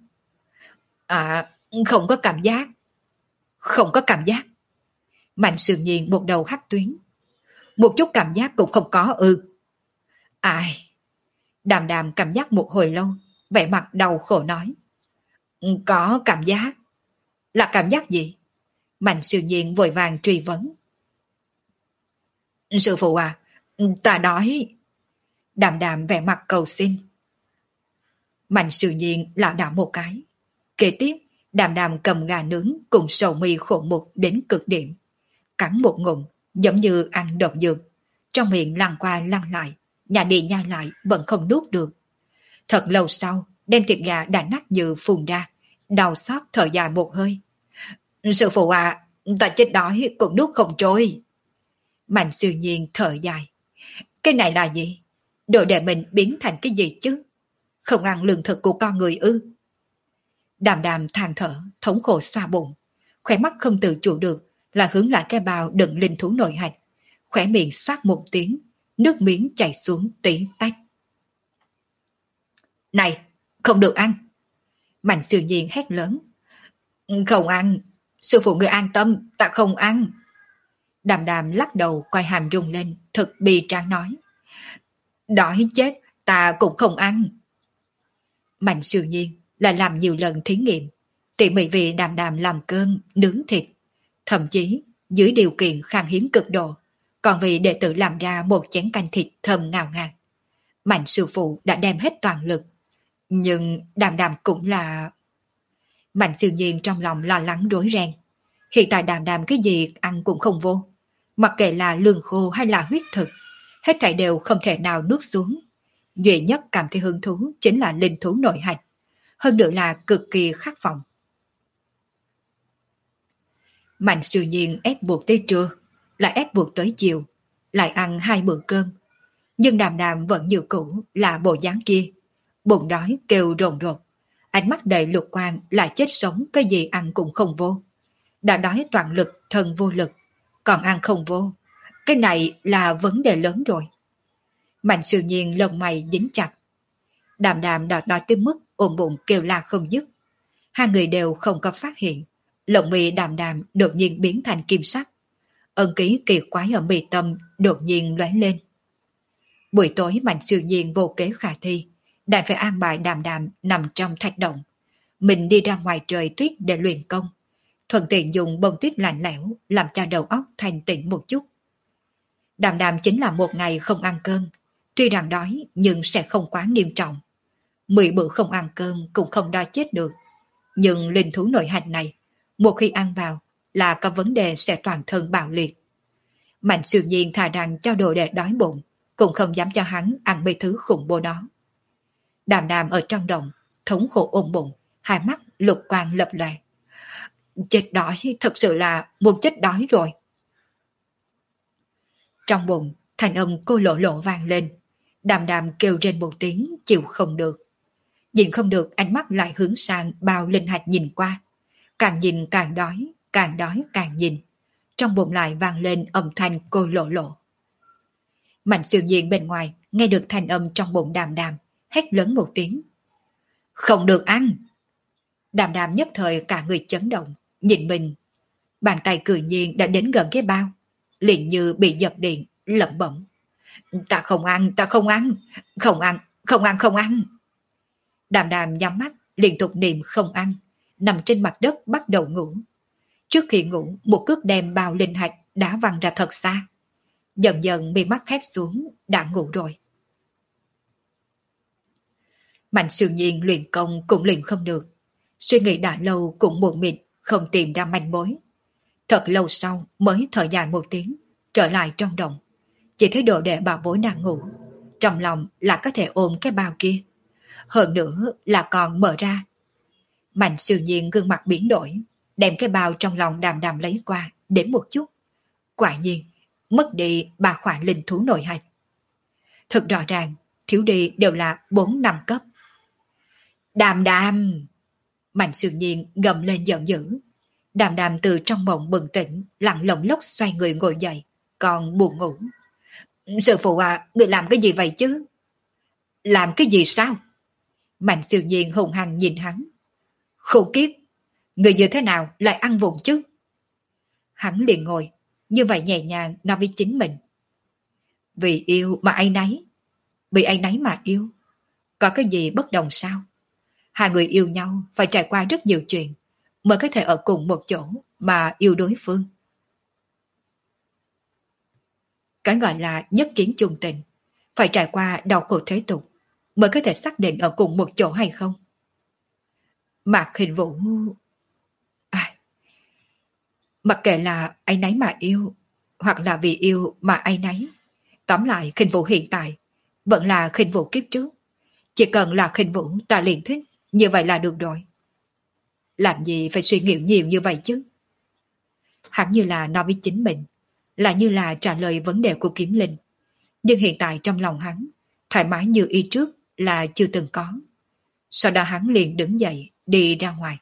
À, không có cảm giác. Không có cảm giác. Mạnh Siêu Nhiên một đầu hắt tuyến. Một chút cảm giác cũng không có ư? Ai? Đàm đàm cảm giác một hồi lâu, vẻ mặt đau khổ nói. Có cảm giác. Là cảm giác gì? Mạnh Siêu Nhiên vội vàng truy vấn. Sư phụ à, ta đói. Đàm đàm vẻ mặt cầu xin. Mạnh Siêu Nhiên lảo đảo một cái. Kế tiếp, đàm đàm cầm gà nướng cùng sầu mi khổ mục đến cực điểm. Cắn một ngụm, giống như ăn độc dược. Trong miệng lăn qua lăn lại, nhả đi nhai lại vẫn không nuốt được. Thật lâu sau, đem thịt gà đã nát như phun ra, đau xót thở dài một hơi. Sư phụ à, ta chết đói cũng nuốt không trôi. Mạnh Siêu Nhiên thở dài. Cái này là gì? Đồ đệ mình biến thành cái gì chứ? Không ăn lương thực của con người ư? Đàm đàm than thở, thống khổ xoa bụng. Khỏe mắt không tự chủ được là hướng lại cái bao đựng linh thú nội hạch. Khỏe miệng xoát một tiếng, nước miếng chảy xuống tí tách. Này, không được ăn. Mạnh Siêu Nhiên hét lớn. Không ăn, sư phụ người an tâm, ta không ăn. Đàm đàm lắc đầu quay hàm rung lên, thật bi tráng nói. Đói chết, ta cũng không ăn. Mạnh Siêu Nhiên lại làm nhiều lần thí nghiệm, tỉ mỉ vì đàm đàm làm cơm, nướng thịt. Thậm chí, dưới điều kiện khan hiếm cực độ, còn vì đệ tử làm ra một chén canh thịt thơm ngào ngạt. Mạnh sư phụ đã đem hết toàn lực. Nhưng đàm đàm cũng là... Mạnh Siêu Nhiên trong lòng lo lắng rối ren. Hiện tại đàm đàm cái gì ăn cũng không vô. Mặc kệ là lương khô hay là huyết thực, hết thảy đều không thể nào nuốt xuống. Duy nhất cảm thấy hứng thú chính là linh thú nội hạch. Hơn nữa là cực kỳ khát vọng. Mạnh Siêu Nhiên ép buộc tới trưa, lại ép buộc tới chiều, lại ăn hai bữa cơm. Nhưng đàm đàm vẫn như cũ là bộ dáng kia. Bụng đói kêu rồn rột. Ánh mắt đầy lục quang lại chết sống, cái gì ăn cũng không vô. Đã đói toàn lực, thân vô lực, còn ăn không vô. Cái này là vấn đề lớn rồi. Mạnh Siêu Nhiên lông mày dính chặt. Đàm đàm đòi đòi tới mức ôm bụng kêu la không dứt. Hai người đều không có phát hiện. Lồng mi đàm đàm đột nhiên biến thành kim sắc. Ân ký kỳ quái ở mi tâm đột nhiên lóe lên. Buổi tối Mạnh Siêu Nhiên vô kế khả thi, đành phải an bài đàm đàm nằm trong thạch động. Mình đi ra ngoài trời tuyết để luyện công, thuận tiện dùng bông tuyết lạnh lẽo làm cho đầu óc thanh tĩnh một chút. Đàm đàm chính là một ngày không ăn cơm, tuy rằng đói nhưng sẽ không quá nghiêm trọng. Mười bữa không ăn cơm cũng không đói chết được. Nhưng linh thú nội hành này, một khi ăn vào là có vấn đề sẽ toàn thân bạo liệt. Mạnh Siêu Nhiên thà rằng cho đồ đệ đói bụng, cũng không dám cho hắn ăn mấy thứ khủng bố đó. Đàm đàm ở trong động, thống khổ ôm bụng, hai mắt lục quang lập lòe. Chết đói, thật sự là muốn chết đói rồi. Trong bụng, thanh âm cô lộ lộ vang lên. Đàm đàm kêu trên một tiếng, chịu không được. Nhìn không được, ánh mắt lại hướng sang bao linh hạch nhìn qua. Càng nhìn càng đói, càng đói càng nhìn. Trong bụng lại vang lên âm thanh cô lộ lộ. Mạnh Siêu Nhiên bên ngoài nghe được thanh âm trong bụng đàm đàm, hét lớn một tiếng. Không được ăn! Đàm đàm nhất thời cả người chấn động, nhìn mình. Bàn tay cười nhiên đã đến gần cái bao, liền như bị giật điện, lẩm bẩm. Ta không ăn, ta không ăn, không ăn, không ăn, không ăn. Đàm đàm nhắm mắt, liên tục niệm không ăn, nằm trên mặt đất bắt đầu ngủ. Trước khi ngủ, một cước đem bao linh hạch đã văng ra thật xa. Dần dần mi mắt khép xuống, đã ngủ rồi. Mạnh Siêu Nhiên luyện công cũng luyện không được. Suy nghĩ đã lâu cũng buồn mịt, không tìm ra manh mối. Thật lâu sau mới thở dài một tiếng, trở lại trong động. Chỉ thấy đồ đệ bảo bối đang ngủ. Trong lòng là có thể ôm cái bao kia. Hơn nữa là còn mở ra. Mạnh Siêu Nhiên gương mặt biến đổi, đem cái bao trong lòng đàm đàm lấy qua, đến một chút. Quả nhiên, mất đi ba khoản linh thú nội hạch. Thật rõ ràng, thiếu đi đều là bốn năm cấp. Đàm đàm! Mạnh Siêu Nhiên gầm lên giận dữ. Đàm đàm từ trong mộng bừng tỉnh, lặng lộng lốc xoay người ngồi dậy, còn buồn ngủ. Sư phụ à, người làm cái gì vậy chứ? Làm cái gì sao? Mạnh Siêu Nhiên hùng hăng nhìn hắn. Khổ kiếp! Người như thế nào lại ăn vụng chứ? Hắn liền ngồi, như vậy nhẹ nhàng nói với chính mình. Vì yêu mà ai nấy. Vì ai nấy mà yêu. Có cái gì bất đồng sao? Hai người yêu nhau phải trải qua rất nhiều chuyện mới có thể ở cùng một chỗ mà yêu đối phương. Cái gọi là nhất kiến chung tình, phải trải qua đau khổ thế tục mới có thể xác định ở cùng một chỗ hay không. Mạc Hình Vũ... À, mặc kệ là ai nấy mà yêu, hoặc là vì yêu mà ai nấy, tóm lại Khinh Vũ hiện tại vẫn là Khinh Vũ kiếp trước. Chỉ cần là Khinh Vũ ta liền thích, như vậy là được rồi. Làm gì phải suy nghĩ nhiều như vậy chứ? Hắn như là nói với chính mình, là như là trả lời vấn đề của Kiếm Linh. Nhưng hiện tại trong lòng hắn, thoải mái như y trước là chưa từng có. Sau đó hắn liền đứng dậy, đi ra ngoài.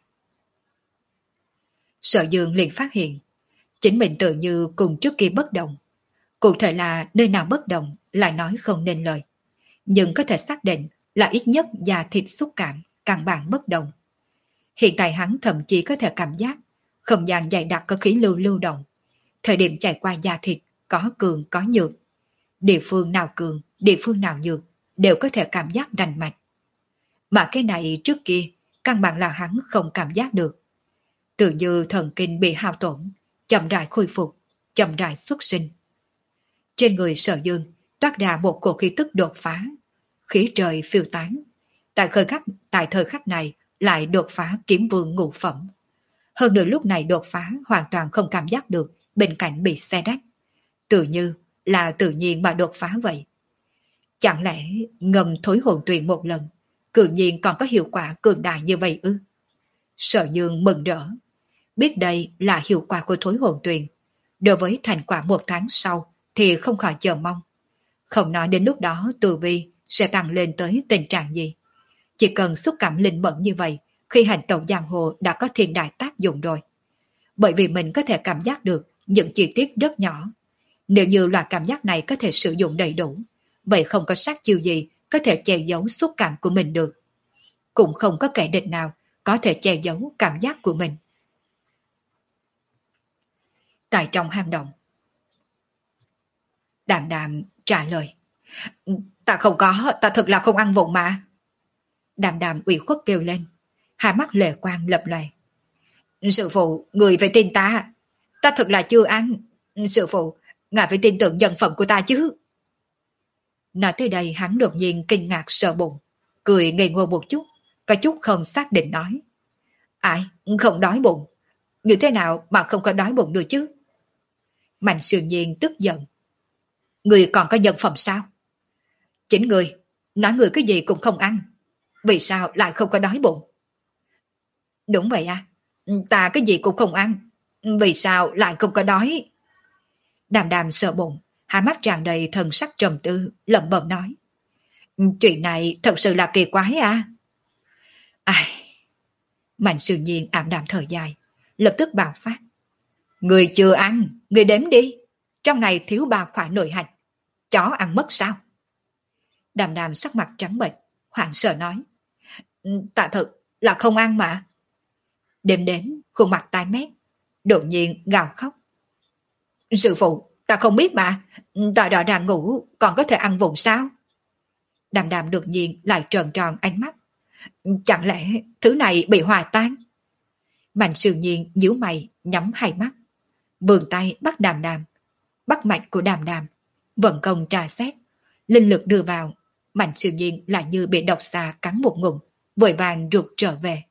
Sở Dương liền phát hiện, chính mình tự như cùng trước kia bất động. Cụ thể là nơi nào bất động lại nói không nên lời. Nhưng có thể xác định là ít nhất da thịt xúc cảm, căn bản bất động. Hiện tại hắn thậm chí có thể cảm giác không gian dày đặc có khí lưu lưu động. Thời điểm chạy qua da thịt có cường có nhược. Địa phương nào cường, địa phương nào nhược đều có thể cảm giác rành mạch. Mà cái này trước kia căn bản là hắn không cảm giác được. Tự như thần kinh bị hao tổn, chậm rãi khôi phục, chậm rãi xuất sinh. Trên người Sở Dương toát ra một cổ khí tức đột phá, khí trời phiêu tán. Tại thời khắc, tại thời khắc này lại đột phá kiếm vương ngũ phẩm. Hơn nữa lúc này đột phá hoàn toàn không cảm giác được bên cạnh bị xe rách. Tự như là tự nhiên mà đột phá vậy. Chẳng lẽ ngầm thối hồn tuyền một lần, cự nhiên còn có hiệu quả cường đại như vậy ư? Sở Dương mừng rỡ. Biết đây là hiệu quả của thối hồn tuyền. Đối với thành quả một tháng sau thì không khỏi chờ mong. Không nói đến lúc đó tu vi sẽ tăng lên tới tình trạng gì. Chỉ cần xúc cảm linh mẫn như vậy, khi hành tẩu giang hồ đã có thiên đại tác dụng rồi. Bởi vì mình có thể cảm giác được những chi tiết rất nhỏ. Nếu như loại cảm giác này có thể sử dụng đầy đủ, vậy không có sát chiêu gì có thể che giấu xúc cảm của mình được. Cũng không có kẻ địch nào có thể che giấu cảm giác của mình. tại trong hang động. Đàm Đàm trả lời. Ta không có, ta thật là không ăn vụng mà. Đàm Đàm ủy khuất kêu lên, hai mắt lệ quang lập lòe. Sư phụ, người phải tin ta. Ta thật là chưa ăn. Sư phụ, ngài phải tin tưởng nhân phẩm của ta chứ. Nói tới đây hắn đột nhiên kinh ngạc sợ bụng, cười ngây ngô một chút, có chút không xác định nói. Ai, không đói bụng. Như thế nào mà không có đói bụng được chứ? Mạnh Siêu Nhiên tức giận. Người còn có nhân phẩm sao? Chính người, nói người cái gì cũng không ăn. Vì sao lại không có đói bụng? Đúng vậy à, ta cái gì cũng không ăn. Vì sao lại không có đói? Đàm Đàm sợ bụng, hai mắt tràn đầy thần sắc trầm tư, lẩm bẩm nói. Chuyện này thật sự là kỳ quái à? Ai... Mạnh Siêu Nhiên ảm đạm thở dài, lập tức bạo phát. Người chưa ăn, người đếm đi. Trong này thiếu ba khỏa nội hạch. Chó ăn mất sao? Đàm Đàm sắc mặt trắng bệch, hoảng sợ nói. Tạ thật là không ăn mà. Đêm đến, khuôn mặt tái mét, đột nhiên gào khóc. Sư phụ, ta không biết mà. Ta đã đang ngủ, còn có thể ăn vụng sao? Đàm Đàm đột nhiên lại tròn tròn ánh mắt. Chẳng lẽ thứ này bị hòa tan? Mạnh Siêu Nhiên nhíu mày, nhắm hai mắt, vươn tay bắt Đàm Đàm, bắt mạch của Đàm Đàm, vận công trà xét, linh lực đưa vào. Mạnh Siêu Nhiên lại như bị độc xà cắn một ngụm, vội vàng rụt trở về.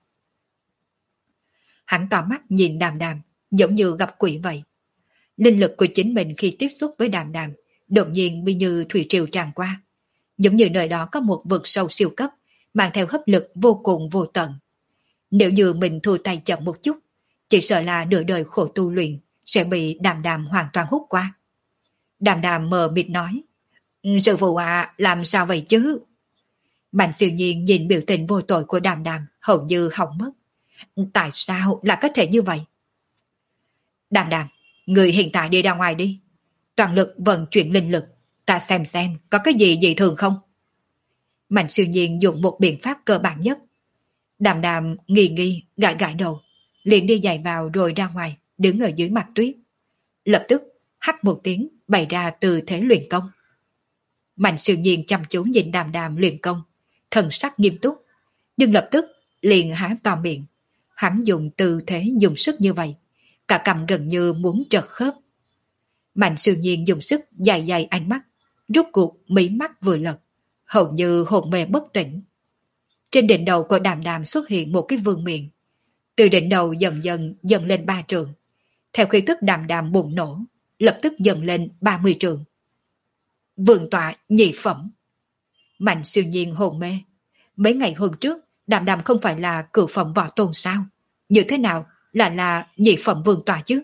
Hắn tỏ mắt nhìn Đàm Đàm, giống như gặp quỷ vậy. Linh lực của chính mình khi tiếp xúc với Đàm Đàm đột nhiên bị như thủy triều tràn qua, giống như nơi đó có một vực sâu siêu cấp mang theo hấp lực vô cùng vô tận. Nếu như mình thu tay chậm một chút, chỉ sợ là nửa đời khổ tu luyện sẽ bị Đàm Đàm hoàn toàn hút qua. Đàm Đàm mờ mịt nói. Sư phụ à, làm sao vậy chứ? Mạnh Siêu Nhiên nhìn biểu tình vô tội của Đàm Đàm hầu như hỏng mất. Tại sao lại có thể như vậy? Đàm Đàm, người hiện tại đi ra ngoài đi. Toàn lực vận chuyển linh lực, ta xem xem có cái gì dị thường không? Mạnh Siêu Nhiên dùng một biện pháp cơ bản nhất. Đàm Đàm nghi nghi gãi gãi đầu, liền đi giày vào rồi ra ngoài, đứng ở dưới mặt tuyết. Lập tức hắt một tiếng bày ra từ thế luyện công. Mạnh Siêu Nhiên chăm chú nhìn Đàm Đàm luyện công, thần sắc nghiêm túc, nhưng lập tức liền há to miệng. Hắn dùng tư thế dùng sức như vậy, cả cằm gần như muốn trật khớp. Mạnh Siêu Nhiên dùng sức dài dài ánh mắt, rút cuộc mí mắt vừa lật, hầu như hồn mê bất tỉnh. Trên đỉnh đầu của Đàm Đàm xuất hiện một cái vương miện, từ đỉnh đầu dần dần dần lên ba trượng. Theo khí tức Đàm Đàm bùng nổ, lập tức dần lên ba mươi trượng. Vương tọa nhị phẩm. Mạnh Siêu Nhiên hồn mê. Mấy ngày hôm trước, Đàm Đàm không phải là cửu phẩm võ tôn sao? Như thế nào là là nhị phẩm vương tọa chứ?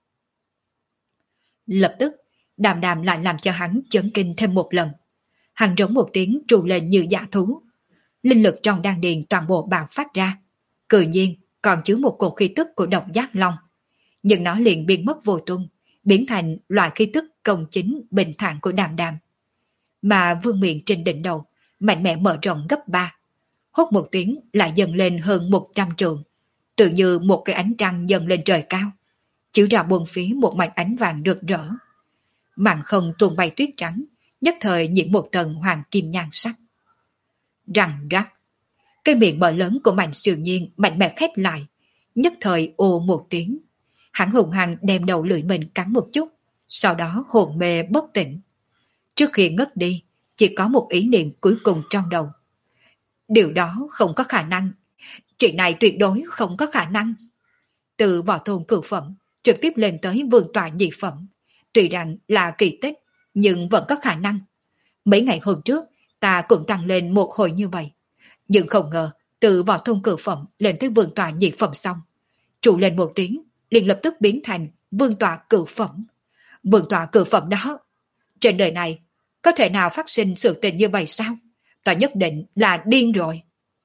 Lập tức, Đàm Đàm lại làm cho hắn chấn kinh thêm một lần. Hắn rống một tiếng trù lên như dã thú. Linh lực trong đan điền toàn bộ bạo phát ra. Tự nhiên còn chứa một cột khí tức của độc giác long. Nhưng nó liền biến mất vô tung, biến thành loại khí tức công chính bình thản của Đàm Đàm. Mà vương miện trên đỉnh đầu mạnh mẽ mở rộng gấp ba, hốt một tiếng lại dần lên hơn một trăm trượng, tự như một cái ánh trăng dần lên trời cao, chiếu ra buông phía một mảnh ánh vàng rực rỡ. Màn không tuôn bay tuyết trắng, nhất thời nhiễm một tầng hoàng kim nhan sắc. Răng rắc, cái miệng mở lớn của Mạnh Siêu Nhiên mạnh mẽ khép lại, nhất thời ồ một tiếng. Hắn hùng hăng đem đầu lưỡi mình cắn một chút, sau đó hồn mê bất tỉnh. Trước khi ngất đi, chỉ có một ý niệm cuối cùng trong đầu. Điều đó không có khả năng. Chuyện này tuyệt đối không có khả năng. Từ võ tôn cửu phẩm, trực tiếp lên tới vương tọa nhị phẩm. Tuy rằng là kỳ tích, nhưng vẫn có khả năng. Mấy ngày hôm trước, ta cũng tăng lên một hồi như vậy. Nhưng không ngờ, từ võ tôn cửu phẩm lên tới vương tọa nhị phẩm xong. Trụ lên một tiếng, liền lập tức biến thành vương tọa cửu phẩm. Vương tọa cửu phẩm đó, trên đời này, có thể nào phát sinh sự tình như vậy sao? Ta nhất định là điên rồi.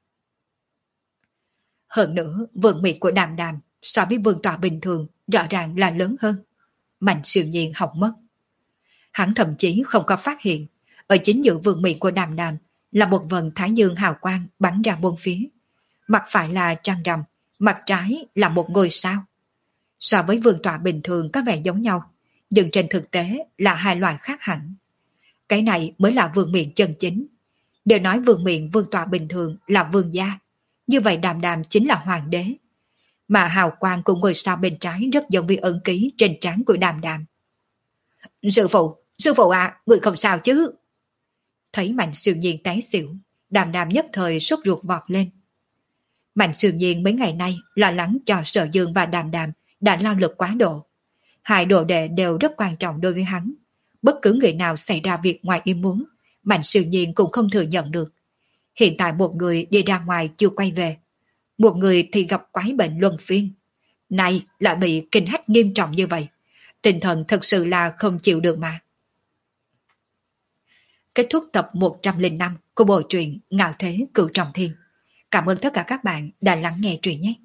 Hơn nữa, vương miện của Đàm Đàm so với vương tọa bình thường rõ ràng là lớn hơn. Mạnh Siêu Nhiên hỏng mất. Hắn thậm chí không có phát hiện, ở chính giữa vương miện của Đàm Đàm là một vần thái dương hào quang bắn ra bốn phía. Mặt phải là trăng rằm, mặt trái là một ngôi sao. So với vương tọa bình thường có vẻ giống nhau, nhưng trên thực tế là hai loài khác hẳn. Cái này mới là vương miện chân chính. Đều nói vương miện vương tọa bình thường là vương gia, như vậy Đàm Đàm chính là hoàng đế. Mà hào quang của ngôi sao bên trái rất giống với ấn ký trên trán của Đàm Đàm. Sư phụ, sư phụ à, người không sao chứ? Thấy Mạnh Siêu Nhiên té xỉu, Đàm Đàm nhất thời sốt ruột vọt lên. Mạnh Siêu Nhiên mấy ngày nay lo lắng cho Sở Dương và Đàm Đàm đã lao lực quá độ. Hai đồ đệ đều rất quan trọng đối với hắn. Bất cứ người nào xảy ra việc ngoài ý muốn, Mạnh Siêu Nhiên cũng không thừa nhận được. Hiện tại một người đi ra ngoài chưa quay về, một người thì gặp quái bệnh luân phiên. Này lại bị kinh hách nghiêm trọng như vậy, tinh thần thật sự là không chịu được mà. Kết thúc tập một trăm lẻ năm của bộ truyện Ngạo Thế Cửu Trọng Thiên. Cảm ơn tất cả các bạn đã lắng nghe truyện nhé.